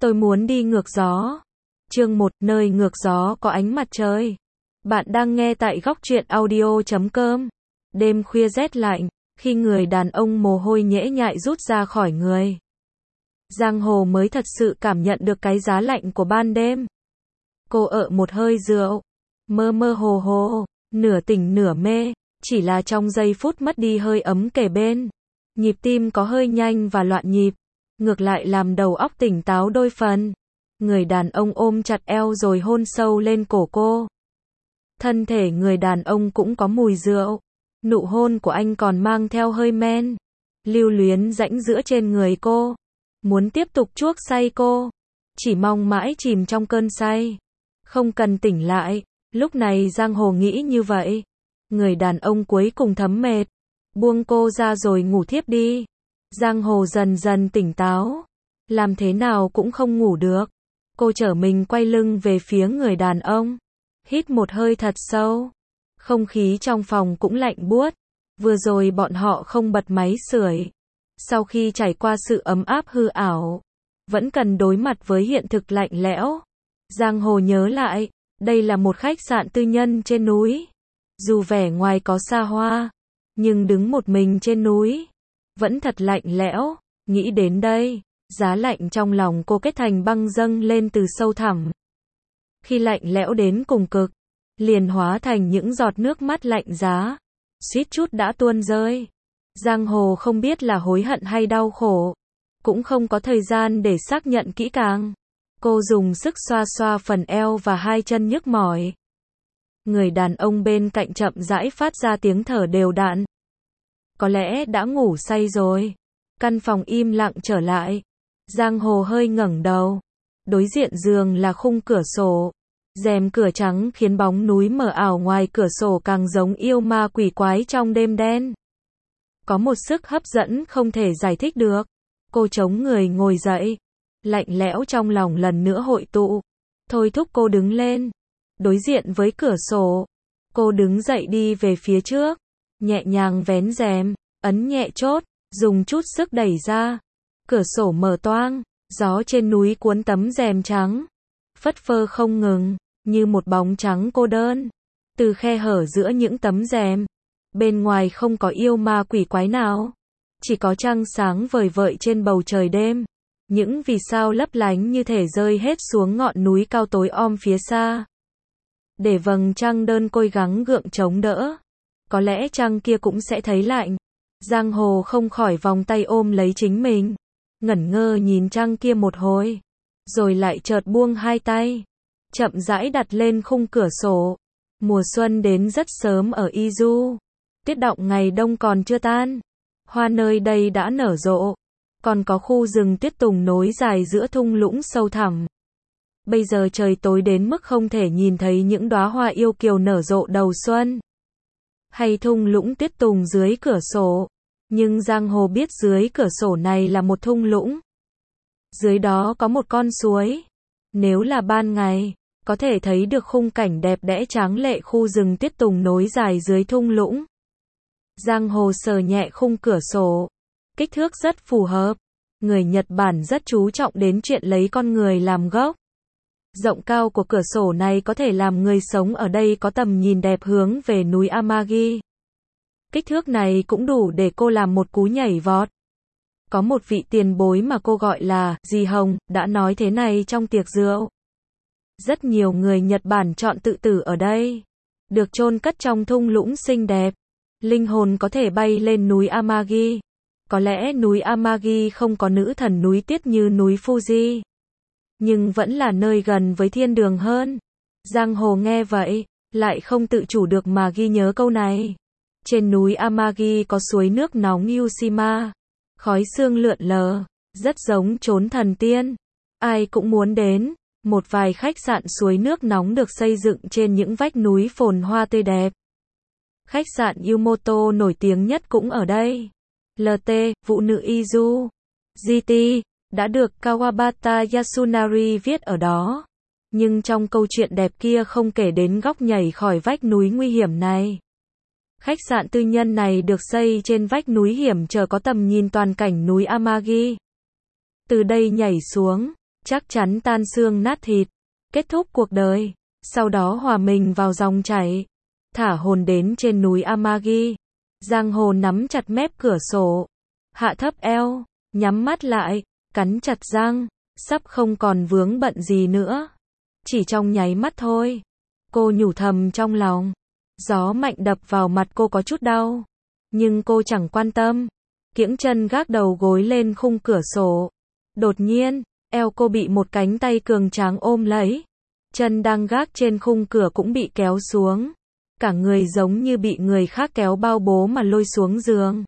Tôi muốn đi ngược gió. Chương 1, nơi ngược gió có ánh mặt trời. Bạn đang nghe tại góc truyện audio.com. Đêm khuya rét lạnh, khi người đàn ông mồ hôi nhễ nhại rút ra khỏi người. Giang Hồ mới thật sự cảm nhận được cái giá lạnh của ban đêm. Cô ợ một hơi rượu, mơ mơ hồ hồ, nửa tỉnh nửa mê, chỉ là trong giây phút mất đi hơi ấm kề bên. Nhịp tim có hơi nhanh và loạn nhịp, ngược lại làm đầu óc tỉnh táo đôi phần. Người đàn ông ôm chặt eo rồi hôn sâu lên cổ cô. Thân thể người đàn ông cũng có mùi rượu. Nụ hôn của anh còn mang theo hơi men, lưu luyến rãnh giữa trên người cô. Muốn tiếp tục chuốc say cô, chỉ mong mãi chìm trong cơn say, không cần tỉnh lại. Lúc này Giang Hồ nghĩ như vậy. Người đàn ông cuối cùng thấm mệt, buông cô ra rồi ngủ thiếp đi. Giang Hồ dần dần tỉnh táo, làm thế nào cũng không ngủ được. Cô trở mình quay lưng về phía người đàn ông, hít một hơi thật sâu. Không khí trong phòng cũng lạnh buốt. Vừa rồi bọn họ không bật máy sưởi. Sau khi trải qua sự ấm áp hư ảo, vẫn cần đối mặt với hiện thực lạnh lẽo. Giang Hồ nhớ lại, đây là một khách sạn tư nhân trên núi. Dù vẻ ngoài có xa hoa, nhưng đứng một mình trên núi, vẫn thật lạnh lẽo. Nghĩ đến đây, giá lạnh trong lòng cô kết thành băng dâng lên từ sâu thẳm. Khi lạnh lẽo đến cùng cực, liền hóa thành những giọt nước mắt lạnh giá, suýt chút đã tuôn rơi. Giang Hồ không biết là hối hận hay đau khổ, cũng không có thời gian để xác nhận kỹ càng. Cô dùng sức xoa xoa phần eo và hai chân nhức mỏi. Người đàn ông bên cạnh chậm rãi phát ra tiếng thở đều đặn. Có lẽ đã ngủ say rồi. Căn phòng im lặng trở lại. Giang Hồ hơi ngẩng đầu. Đối diện giường là khung cửa sổ. Rèm cửa trắng khiến bóng núi mờ ảo ngoài cửa sổ càng giống yêu ma quỷ quái trong đêm đen. Có một sức hấp dẫn không thể giải thích được. Cô chống người ngồi dậy. Lạnh lẽo trong lòng lần nữa hội tụ, thôi thúc cô đứng lên. Đối diện với cửa sổ, cô đứng dậy đi về phía trước, nhẹ nhàng vén rèm, ấn nhẹ chốt, dùng chút sức đẩy ra. Cửa sổ mở toang, gió trên núi cuốn tấm rèm trắng, phất phơ không ngừng, như một bóng trắng cô đơn. Từ khe hở giữa những tấm rèm, bên ngoài không có yêu ma quỷ quái nào, chỉ có trăng sáng vời vợi trên bầu trời đêm. Những vì sao lấp lánh như thể rơi hết xuống ngọn núi cao tối om phía xa. Để vầng trăng đơn côi gắng gượng chống đỡ, có lẽ trăng kia cũng sẽ thấy lạnh. Giang Hồ không khỏi vòng tay ôm lấy chính mình, ngẩn ngơ nhìn trăng kia một hồi, rồi lại chợt buông hai tay, chậm rãi đặt lên khung cửa sổ. Mùa xuân đến rất sớm ở Izu. Tuyết đọng ngày đông còn chưa tan, hoa nơi đây đã nở rộ. Còn có khu rừng tuyết tùng nối dài giữa thung lũng sâu thẳm. Bây giờ trời tối đến mức không thể nhìn thấy những đóa hoa yêu kiều nở rộ đầu xuân, hay thung lũng tuyết tùng dưới cửa sổ. Nhưng Giang Hồ biết dưới cửa sổ này là một thung lũng. Dưới đó có một con suối. Nếu là ban ngày, có thể thấy được khung cảnh đẹp đẽ tráng lệ khu rừng tuyết tùng nối dài dưới thung lũng. Giang Hồ sờ nhẹ khung cửa sổ. Kích thước rất phù hợp. Người Nhật Bản rất chú trọng đến chuyện lấy con người làm gốc. Rộng cao của cửa sổ này có thể làm người sống ở đây có tầm nhìn đẹp hướng về núi Amagi. Kích thước này cũng đủ để cô làm một cú nhảy vọt. Có một vị tiền bối mà cô gọi là Dì Hồng, đã nói thế này trong tiệc rượu. Rất nhiều người Nhật Bản chọn tự tử ở đây, được chôn cất trong thung lũng xinh đẹp. Linh hồn có thể bay lên núi Amagi. Có lẽ núi Amagi không có nữ thần núi tuyết như núi Fuji, nhưng vẫn là nơi gần với thiên đường hơn. Giang Hồ nghe vậy, lại không tự chủ được mà ghi nhớ câu này. Trên núi Amagi có suối nước nóng Yushima, khói sương lượn lờ, rất giống chốn thần tiên. Ai cũng muốn đến. Một vài khách sạn suối nước nóng được xây dựng trên những vách núi phồn hoa tươi đẹp. Khách sạn Yumoto nổi tiếng nhất cũng ở đây. LT, Vũ nữ Izu, GT, đã được Kawabata Yasunari viết ở đó. Nhưng trong câu chuyện đẹp kia không kể đến góc nhảy khỏi vách núi nguy hiểm này. Khách sạn tư nhân này được xây trên vách núi hiểm trở có tầm nhìn toàn cảnh núi Amagi. Từ đây nhảy xuống, chắc chắn tan xương nát thịt, kết thúc cuộc đời, sau đó hòa mình vào dòng chảy, thả hồn đến trên núi Amagi. Giang Hồ nắm chặt mép cửa sổ, hạ thấp eo, nhắm mắt lại, cắn chặt răng, sắp không còn vướng bận gì nữa. Chỉ trong nháy mắt thôi, cô nhủ thầm trong lòng. Gió mạnh đập vào mặt cô có chút đau, nhưng cô chẳng quan tâm, kiễng chân gác đầu gối lên khung cửa sổ. Đột nhiên, eo cô bị một cánh tay cường tráng ôm lấy, chân đang gác trên khung cửa cũng bị kéo xuống, cả người giống như bị người khác kéo bao bố mà lôi xuống giường.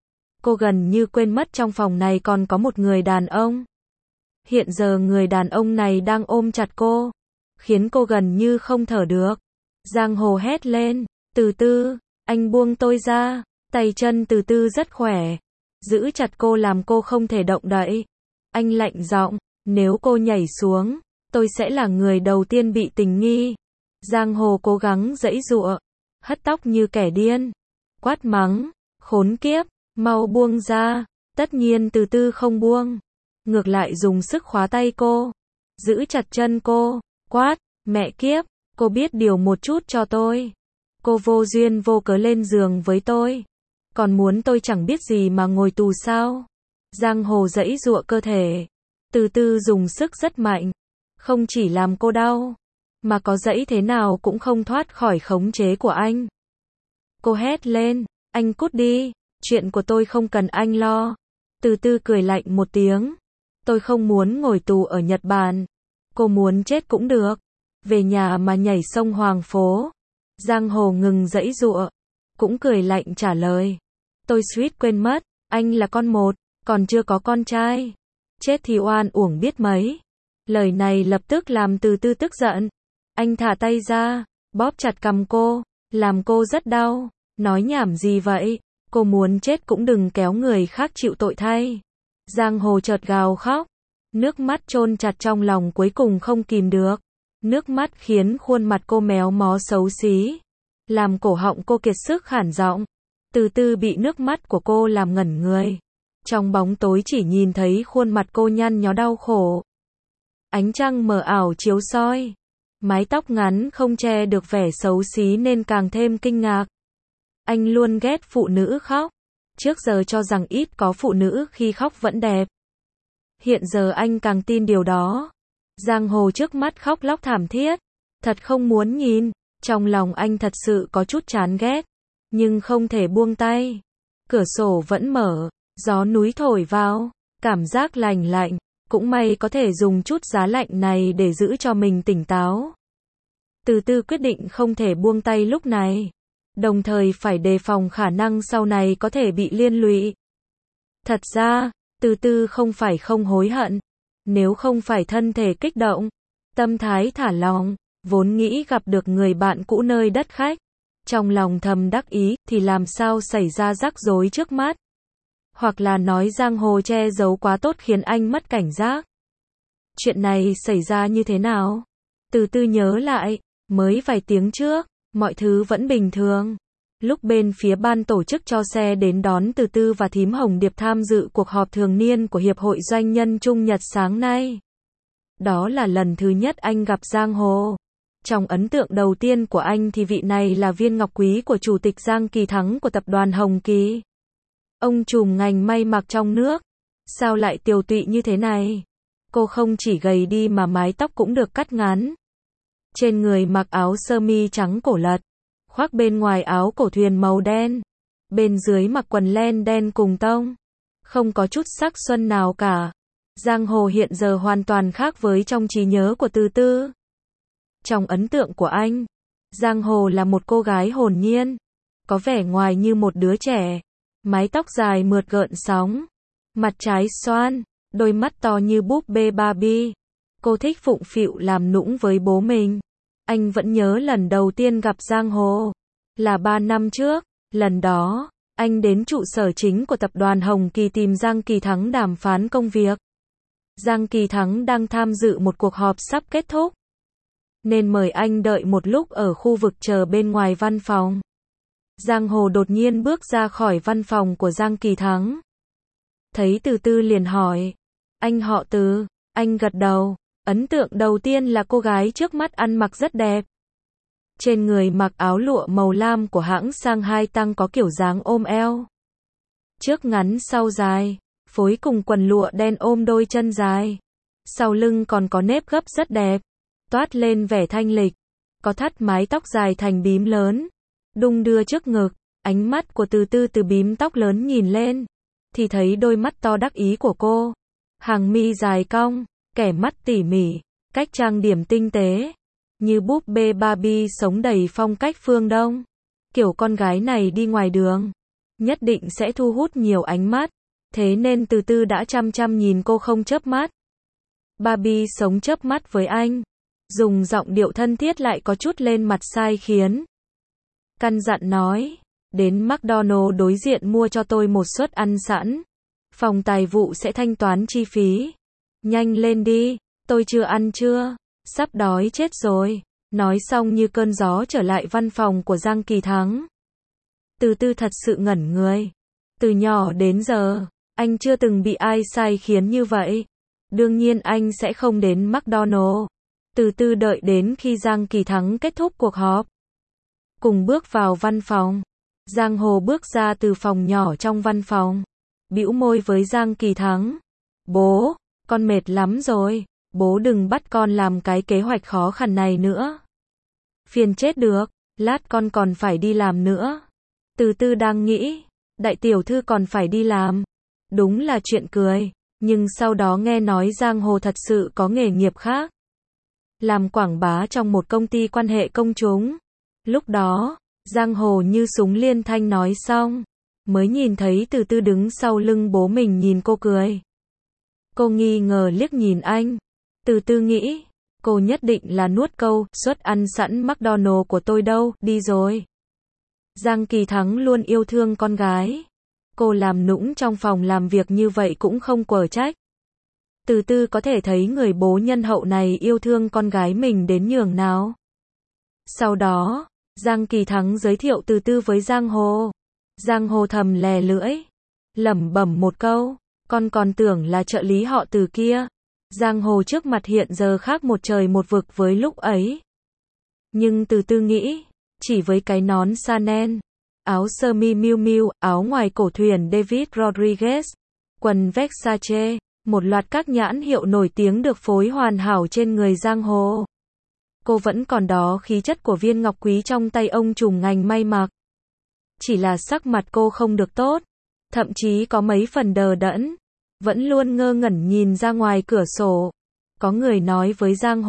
Cô gần như quên mất trong phòng này còn có một người đàn ông. Hiện giờ người đàn ông này đang ôm chặt cô, khiến cô gần như không thở được. Giang Hồ hét lên, Từ Từ, anh buông tôi ra. Tay chân Từ Từ rất khỏe, giữ chặt cô làm cô không thể động đậy. Anh lạnh giọng, nếu cô nhảy xuống, tôi sẽ là người đầu tiên bị tình nghi. Giang Hồ cố gắng giãy giụa, hất tóc như kẻ điên, quát mắng, khốn kiếp, mau buông ra. Tất nhiên Từ Từ không buông, ngược lại dùng sức khóa tay cô, giữ chặt chân cô, quát, mẹ kiếp, cô biết điều một chút cho tôi. Cô vô duyên vô cớ lên giường với tôi, còn muốn tôi chẳng biết gì mà ngồi tù sao? Giang Hồ giãy giụa cơ thể, Từ Từ dùng sức rất mạnh, không chỉ làm cô đau, mà có giãy thế nào cũng không thoát khỏi khống chế của anh. Cô hét lên, anh cút đi, chuyện của tôi không cần anh lo. Từ Từ cười lạnh một tiếng, tôi không muốn ngồi tù ở Nhật Bản, cô muốn chết cũng được, về nhà mà nhảy sông Hoàng Phố. Giang Hồ ngừng giãy giụa, cũng cười lạnh trả lời, tôi suýt quên mất, anh là con một, còn chưa có con trai, chết thì oan uổng biết mấy. Lời này lập tức làm Từ Từ tức giận, anh thả tay ra, bóp chặt cằm cô, làm cô rất đau, nói nhảm gì vậy, cô muốn chết cũng đừng kéo người khác chịu tội thay. Giang Hồ chợt gào khóc, nước mắt chôn chặt trong lòng cuối cùng không kìm được. Nước mắt khiến khuôn mặt cô méo mó xấu xí, làm cổ họng cô kiệt sức khản giọng. Từ Từ bị nước mắt của cô làm ngẩn người, trong bóng tối chỉ nhìn thấy khuôn mặt cô nhăn nhó đau khổ. Ánh trăng mờ ảo chiếu soi, mái tóc ngắn không che được vẻ xấu xí nên càng thêm kinh ngạc. Anh luôn ghét phụ nữ khóc, trước giờ cho rằng ít có phụ nữ khi khóc vẫn đẹp. Hiện giờ anh càng tin điều đó. Giang Hồ trước mắt khóc lóc thảm thiết, thật không muốn nhìn, trong lòng anh thật sự có chút chán ghét, nhưng không thể buông tay. Cửa sổ vẫn mở, gió núi thổi vào, cảm giác lành lạnh, cũng may có thể dùng chút giá lạnh này để giữ cho mình tỉnh táo. Từ Từ quyết định không thể buông tay lúc này, đồng thời phải đề phòng khả năng sau này có thể bị liên lụy. Thật ra, Từ Từ không phải không hối hận, nếu không phải thân thể kích động, tâm thái thả lỏng, vốn nghĩ gặp được người bạn cũ nơi đất khách, trong lòng thầm đắc ý, thì làm sao xảy ra rắc rối trước mắt. Hoặc là nói Giang Hồ che giấu quá tốt khiến anh mất cảnh giác. Chuyện này xảy ra như thế nào? Từ Từ nhớ lại, mới vài tiếng trước, mọi thứ vẫn bình thường. Lúc bên phía ban tổ chức cho xe đến đón Từ Từ và thím Hồng Điệp tham dự cuộc họp thường niên của Hiệp hội Doanh nhân Trung Nhật sáng nay. Đó là lần thứ nhất anh gặp Giang Hồ. Trong ấn tượng đầu tiên của anh thì vị này là viên ngọc quý của Chủ tịch Giang Kỳ Thắng của tập đoàn Hồng Kỳ. Ông trùm ngành may mặc trong nước. Sao lại tiều tụy như thế này? Cô không chỉ gầy đi mà mái tóc cũng được cắt ngắn. Trên người mặc áo sơ mi trắng cổ lật, khoác bên ngoài áo cổ thuyền màu đen, bên dưới mặc quần len đen cùng tông, không có chút sắc xuân nào cả. Giang Hồ hiện giờ hoàn toàn khác với trong trí nhớ của Từ Từ. Trong ấn tượng của anh, Giang Hồ là một cô gái hồn nhiên, có vẻ ngoài như một đứa trẻ, mái tóc dài mượt gợn sóng, mặt trái xoan, đôi mắt to như búp bê Barbie. Cô thích phụng phịu làm nũng với bố mình. Anh vẫn nhớ lần đầu tiên gặp Giang Hồ là 3 năm trước, lần đó, anh đến trụ sở chính của tập đoàn Hồng Kỳ tìm Giang Kỳ Thắng đàm phán công việc. Giang Kỳ Thắng đang tham dự một cuộc họp sắp kết thúc, nên mời anh đợi một lúc ở khu vực chờ bên ngoài văn phòng. Giang Hồ đột nhiên bước ra khỏi văn phòng của Giang Kỳ Thắng. Thấy Từ Từ liền hỏi, anh họ Từ, Anh gật đầu. Ấn tượng đầu tiên là cô gái trước mắt ăn mặc rất đẹp. Trên người mặc áo lụa màu lam của hãng Shanghai Tang có kiểu dáng ôm eo. Trước ngắn sau dài, phối cùng quần lụa đen ôm đôi chân dài. Sau lưng còn có nếp gấp rất đẹp, toát lên vẻ thanh lịch. Có thắt mái tóc dài thành bím lớn, đung đưa trước ngực. Ánh mắt của Từ Từ từ bím tóc lớn nhìn lên, thì thấy đôi mắt to đắc ý của cô. Hàng mi dài cong, kẻ mắt tỉ mỉ, cách trang điểm tinh tế, như búp bê Barbie sống đầy phong cách phương Đông. Kiểu con gái này đi ngoài đường, nhất định sẽ thu hút nhiều ánh mắt, thế nên Từ Từ đã chăm chăm nhìn cô không chớp mắt. Barbie sống chớp mắt với anh, dùng giọng điệu thân thiết lại có chút lên mặt sai khiến. Căn dặn nói, đến McDonald's đối diện mua cho tôi một suất ăn sẵn. Phòng tài vụ sẽ thanh toán chi phí. Nhanh lên đi, tôi chưa ăn chưa, sắp đói chết rồi. Nói xong như cơn gió trở lại văn phòng của Giang Kỳ Thắng. Từ Từ thật sự ngẩn người. Từ nhỏ đến giờ, anh chưa từng bị ai sai khiến như vậy. Đương nhiên anh sẽ không đến McDonald's. Từ Từ đợi đến khi Giang Kỳ Thắng kết thúc cuộc họp. Cùng bước vào văn phòng. Giang Hồ bước ra từ phòng nhỏ trong văn phòng. Bĩu môi với Giang Kỳ Thắng. Bố, con mệt lắm rồi. Bố đừng bắt con làm cái kế hoạch khó khăn này nữa. Phiền chết được, lát con còn phải đi làm nữa. Từ Từ đang nghĩ, đại tiểu thư còn phải đi làm. Đúng là chuyện cười, nhưng sau đó nghe nói Giang Hồ thật sự có nghề nghiệp khác. Làm quảng bá trong một công ty quan hệ công chúng. Lúc đó, Giang Hồ như súng liên thanh nói xong, mới nhìn thấy Từ Từ đứng sau lưng bố mình nhìn cô cười. Cô nghi ngờ liếc nhìn anh. Từ Từ nghĩ, cô nhất định là nuốt câu, suất ăn sẵn McDonald's của tôi đâu, đi rồi. Giang Kỳ Thắng luôn yêu thương con gái. Cô làm nũng trong phòng làm việc như vậy cũng không quở trách. Từ Từ có thể thấy người bố nhân hậu này yêu thương con gái mình đến nhường nào. Sau đó, Giang Kỳ Thắng giới thiệu Từ Từ với Giang Hồ. Giang Hồ thầm lè lưỡi, lẩm bẩm một câu, con còn tưởng là trợ lý họ Từ kia. Giang Hồ trước mặt hiện giờ khác một trời một vực với lúc ấy. Nhưng Từ Từ nghĩ, chỉ với cái nón Chanel, áo sơ mi Miu Miu, áo ngoài cổ thuyền David Rodriguez, quần Versace, một loạt các nhãn hiệu nổi tiếng được phối hoàn hảo trên người Giang Hồ. Cô vẫn còn đó khí chất của viên ngọc quý trong tay ông trùm ngành may mặc. Chỉ là sắc mặt cô không được tốt, thậm chí có mấy phần đờ đẫn, vẫn luôn ngơ ngẩn nhìn ra ngoài cửa sổ. Có người nói với Giang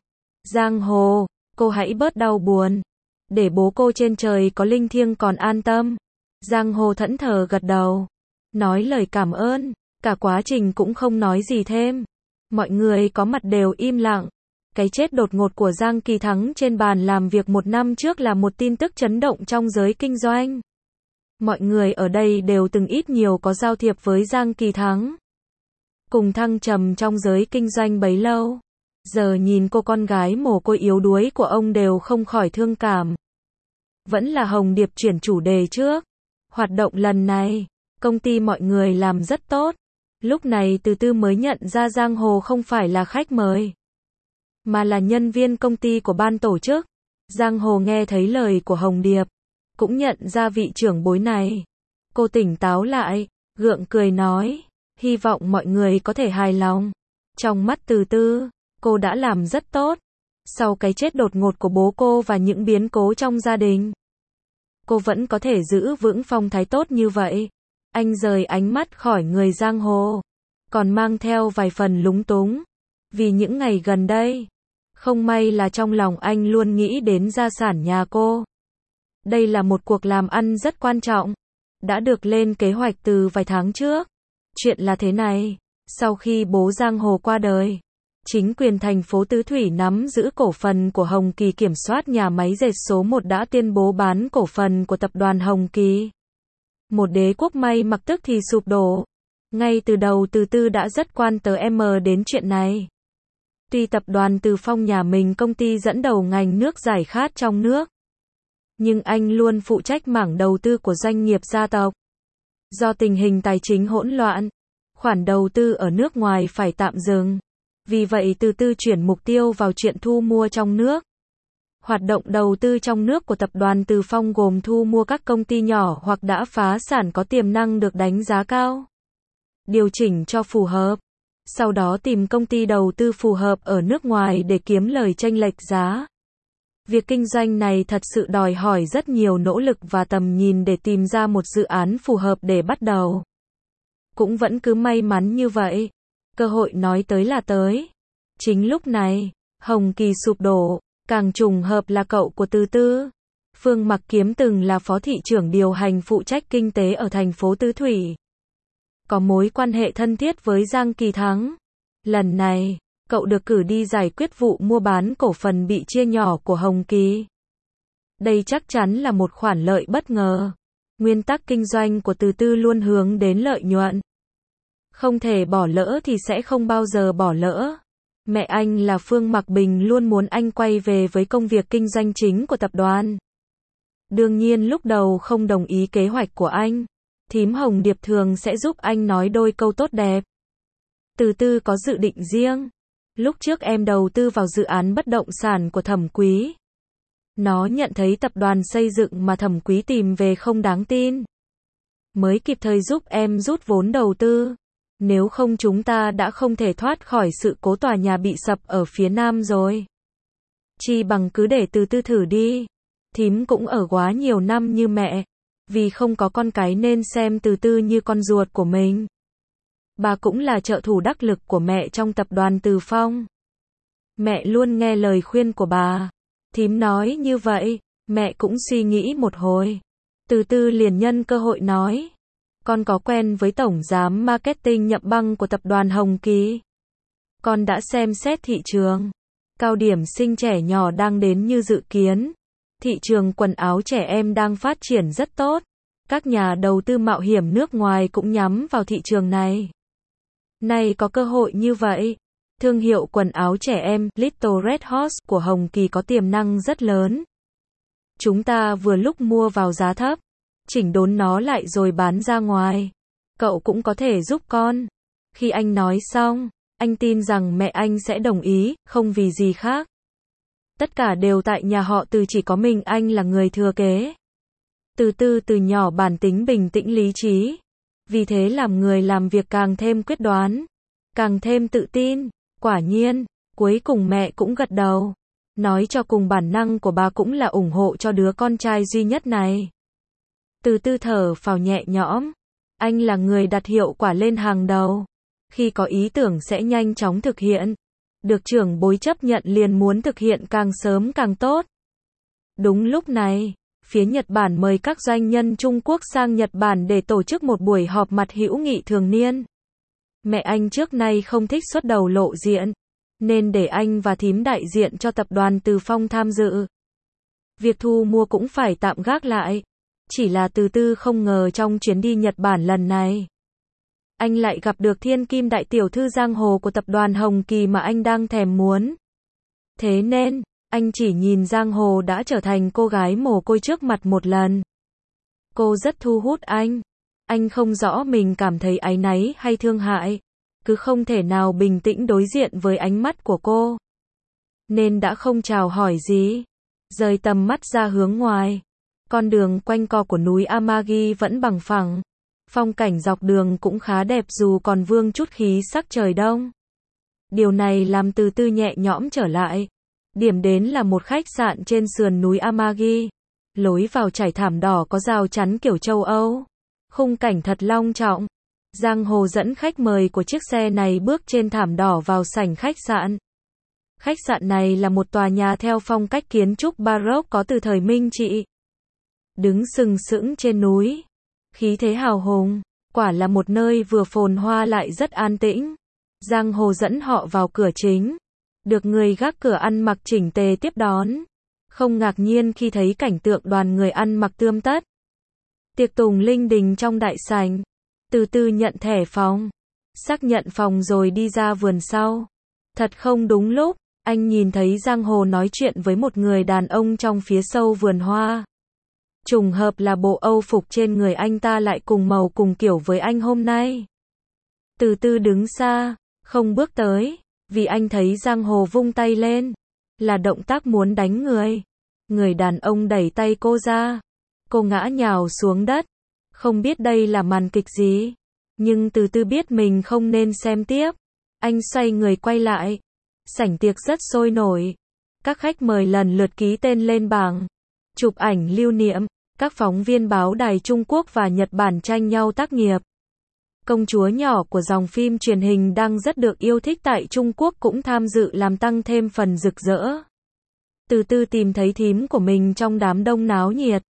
Hồ, cô hãy bớt đau buồn, để bố cô trên trời có linh thiêng còn an tâm. Giang Hồ thẫn thờ gật đầu, nói lời cảm ơn, cả quá trình cũng không nói gì thêm. Mọi người có mặt đều im lặng. Cái chết đột ngột của Giang Kỳ Thắng trên bàn làm việc một năm trước là một tin tức chấn động trong giới kinh doanh. Mọi người ở đây đều từng ít nhiều có giao thiệp với Giang Kỳ Thắng. Cùng thăng trầm trong giới kinh doanh bấy lâu. Giờ nhìn cô con gái mồ côi yếu đuối của ông đều không khỏi thương cảm. Vẫn là Hồng Điệp chuyển chủ đề trước. Hoạt động lần này, công ty mọi người làm rất tốt. Lúc này Từ Từ mới nhận ra Giang Hồ không phải là khách mời, mà là nhân viên công ty của ban tổ chức. Giang Hồ nghe thấy lời của Hồng Điệp, cũng nhận ra vị trưởng bối này. Cô tỉnh táo lại, gượng cười nói, hy vọng mọi người có thể hài lòng. Trong mắt Từ Từ, cô đã làm rất tốt. Sau cái chết đột ngột của bố cô và những biến cố trong gia đình, cô vẫn có thể giữ vững phong thái tốt như vậy. Anh rời ánh mắt khỏi người Giang Hồ, còn mang theo vài phần lúng túng. Vì những ngày gần đây, không may là trong lòng anh luôn nghĩ đến gia sản nhà cô. Đây là một cuộc làm ăn rất quan trọng, đã được lên kế hoạch từ vài tháng trước. Chuyện là thế này, sau khi bố Giang Hồ qua đời, chính quyền thành phố Tứ Thủy nắm giữ cổ phần của Hồng Kỳ kiểm soát nhà máy dệt số 1 đã tuyên bố bán cổ phần của tập đoàn Hồng Kỳ. Một đế quốc may mặc tức thì sụp đổ. Ngay từ đầu Từ Từ đã rất quan tâm đến chuyện này. Tuy tập đoàn Từ Phong nhà mình công ty dẫn đầu ngành nước giải khát trong nước, nhưng anh luôn phụ trách mảng đầu tư của doanh nghiệp gia tộc. Do tình hình tài chính hỗn loạn, khoản đầu tư ở nước ngoài phải tạm dừng. Vì vậy từ từ chuyển mục tiêu vào chuyện thu mua trong nước. Hoạt động đầu tư trong nước của tập đoàn Từ Phong gồm thu mua các công ty nhỏ hoặc đã phá sản có tiềm năng được đánh giá cao, điều chỉnh cho phù hợp, sau đó tìm công ty đầu tư phù hợp ở nước ngoài để kiếm lời chênh lệch giá. Việc kinh doanh này thật sự đòi hỏi rất nhiều nỗ lực và tầm nhìn để tìm ra một dự án phù hợp để bắt đầu. Cũng vẫn cứ may mắn như vậy, cơ hội nói tới là tới. Chính lúc này, Hồng Kỳ sụp đổ, càng trùng hợp là cậu của Từ Tư. Phương Mặc Kiếm từng là phó thị trưởng điều hành phụ trách kinh tế ở thành phố Tứ Thủy. Có mối quan hệ thân thiết với Giang Kỳ Thắng. Lần này, cậu được cử đi giải quyết vụ mua bán cổ phần bị chia nhỏ của Hồng Kỳ. Đây chắc chắn là một khoản lợi bất ngờ. Nguyên tắc kinh doanh của Từ Tư luôn hướng đến lợi nhuận. Không thể bỏ lỡ thì sẽ không bao giờ bỏ lỡ. Mẹ anh là Phương Mặc Bình luôn muốn anh quay về với công việc kinh doanh chính của tập đoàn. Đương nhiên lúc đầu không đồng ý kế hoạch của anh. Thím Hồng Điệp thường sẽ giúp anh nói đôi câu tốt đẹp. Từ Tư có dự định riêng. Lúc trước em đầu tư vào dự án bất động sản của Thẩm Quý. Nó nhận thấy tập đoàn xây dựng mà Thẩm Quý tìm về không đáng tin. Mới kịp thời giúp em rút vốn đầu tư. Nếu không chúng ta đã không thể thoát khỏi sự cố tòa nhà bị sập ở phía Nam rồi. Chi bằng cứ để Từ Tư thử đi. Thím cũng ở quá nhiều năm như mẹ. Vì không có con cái nên xem Từ Tư như con ruột của mình. Bà cũng là trợ thủ đắc lực của mẹ trong tập đoàn Từ Phong. Mẹ luôn nghe lời khuyên của bà. Thím nói như vậy, mẹ cũng suy nghĩ một hồi. Từ Tư liền nhân cơ hội nói. Con có quen với tổng giám marketing Nhậm Băng của tập đoàn Hồng Kỳ. Con đã xem xét thị trường. Cao điểm sinh trẻ nhỏ đang đến như dự kiến. Thị trường quần áo trẻ em đang phát triển rất tốt. Các nhà đầu tư mạo hiểm nước ngoài cũng nhắm vào thị trường này. Nay có cơ hội như vậy. Thương hiệu quần áo trẻ em Little Red Horse của Hồng Kỳ có tiềm năng rất lớn. Chúng ta vừa lúc mua vào giá thấp, chỉnh đốn nó lại rồi bán ra ngoài. Cậu cũng có thể giúp con. Khi anh nói xong, anh tin rằng mẹ anh sẽ đồng ý, không vì gì khác. Tất cả đều tại nhà họ Từ chỉ có mình anh là người thừa kế. Từ Tư từ nhỏ bản tính bình tĩnh lý trí. Vì thế làm người làm việc càng thêm quyết đoán, càng thêm tự tin. Quả nhiên, cuối cùng mẹ cũng gật đầu. Nói cho cùng bản năng của bà cũng là ủng hộ cho đứa con trai duy nhất này. Từ Tư thở phào nhẹ nhõm. Anh là người đặt hiệu quả lên hàng đầu. Khi có ý tưởng sẽ nhanh chóng thực hiện. Được trưởng bối chấp nhận liền muốn thực hiện càng sớm càng tốt. Đúng lúc này, phía Nhật Bản mời các doanh nhân Trung Quốc sang Nhật Bản để tổ chức một buổi họp mặt hữu nghị thường niên. Mẹ anh trước nay không thích xuất đầu lộ diện, nên để anh và thím đại diện cho tập đoàn Từ Phong tham dự. Việc thu mua cũng phải tạm gác lại. Chỉ là Từ Tư không ngờ trong chuyến đi Nhật Bản lần này, anh lại gặp được thiên kim đại tiểu thư giang hồ của tập đoàn Hồng Kỳ mà anh đang thèm muốn. Thế nên, anh chỉ nhìn giang hồ đã trở thành cô gái mồ côi trước mặt một lần. Cô rất thu hút anh. Anh không rõ mình cảm thấy áy náy hay thương hại. Cứ không thể nào bình tĩnh đối diện với ánh mắt của cô. Nên đã không chào hỏi gì. Rời tầm mắt ra hướng ngoài. Con đường quanh co của núi Amagi vẫn bằng phẳng. Phong cảnh dọc đường cũng khá đẹp dù còn vương chút khí sắc trời đông. Điều này làm Từ Tư nhẹ nhõm trở lại. Điểm đến là một khách sạn trên sườn núi Amagi. Lối vào trải thảm đỏ có rào chắn kiểu châu Âu. Khung cảnh thật long trọng. Giang hồ dẫn khách mời của chiếc xe này bước trên thảm đỏ vào sảnh khách sạn. Khách sạn này là một tòa nhà theo phong cách kiến trúc Baroque có từ thời Minh Trị. Đứng sừng sững trên núi. Khí thế hào hùng. Quả là một nơi vừa phồn hoa lại rất an tĩnh. Giang hồ dẫn họ vào cửa chính. Được người gác cửa ăn mặc chỉnh tề tiếp đón. Không ngạc nhiên khi thấy cảnh tượng đoàn người ăn mặc tươm tất. Tiệc tùng linh đình trong đại sảnh. Từ Tư nhận thẻ phòng. Xác nhận phòng rồi đi ra vườn sau. Thật không đúng lúc, anh nhìn thấy giang hồ nói chuyện với một người đàn ông trong phía sâu vườn hoa. Trùng hợp là bộ âu phục trên người anh ta lại cùng màu cùng kiểu với anh hôm nay. Từ Tư đứng xa, không bước tới. Vì anh thấy Giang Hồ vung tay lên, là động tác muốn đánh người. Người đàn ông đẩy tay cô ra. Cô ngã nhào xuống đất. Không biết đây là màn kịch gì. Nhưng từ từ biết mình không nên xem tiếp. Anh xoay người quay lại. Sảnh tiệc rất sôi nổi. Các khách mời lần lượt ký tên lên bảng. Chụp ảnh lưu niệm. Các phóng viên báo đài Trung Quốc và Nhật Bản tranh nhau tác nghiệp. Công chúa nhỏ của dòng phim truyền hình đang rất được yêu thích tại Trung Quốc cũng tham dự làm tăng thêm phần rực rỡ. Từ từ tìm thấy thím của mình trong đám đông náo nhiệt.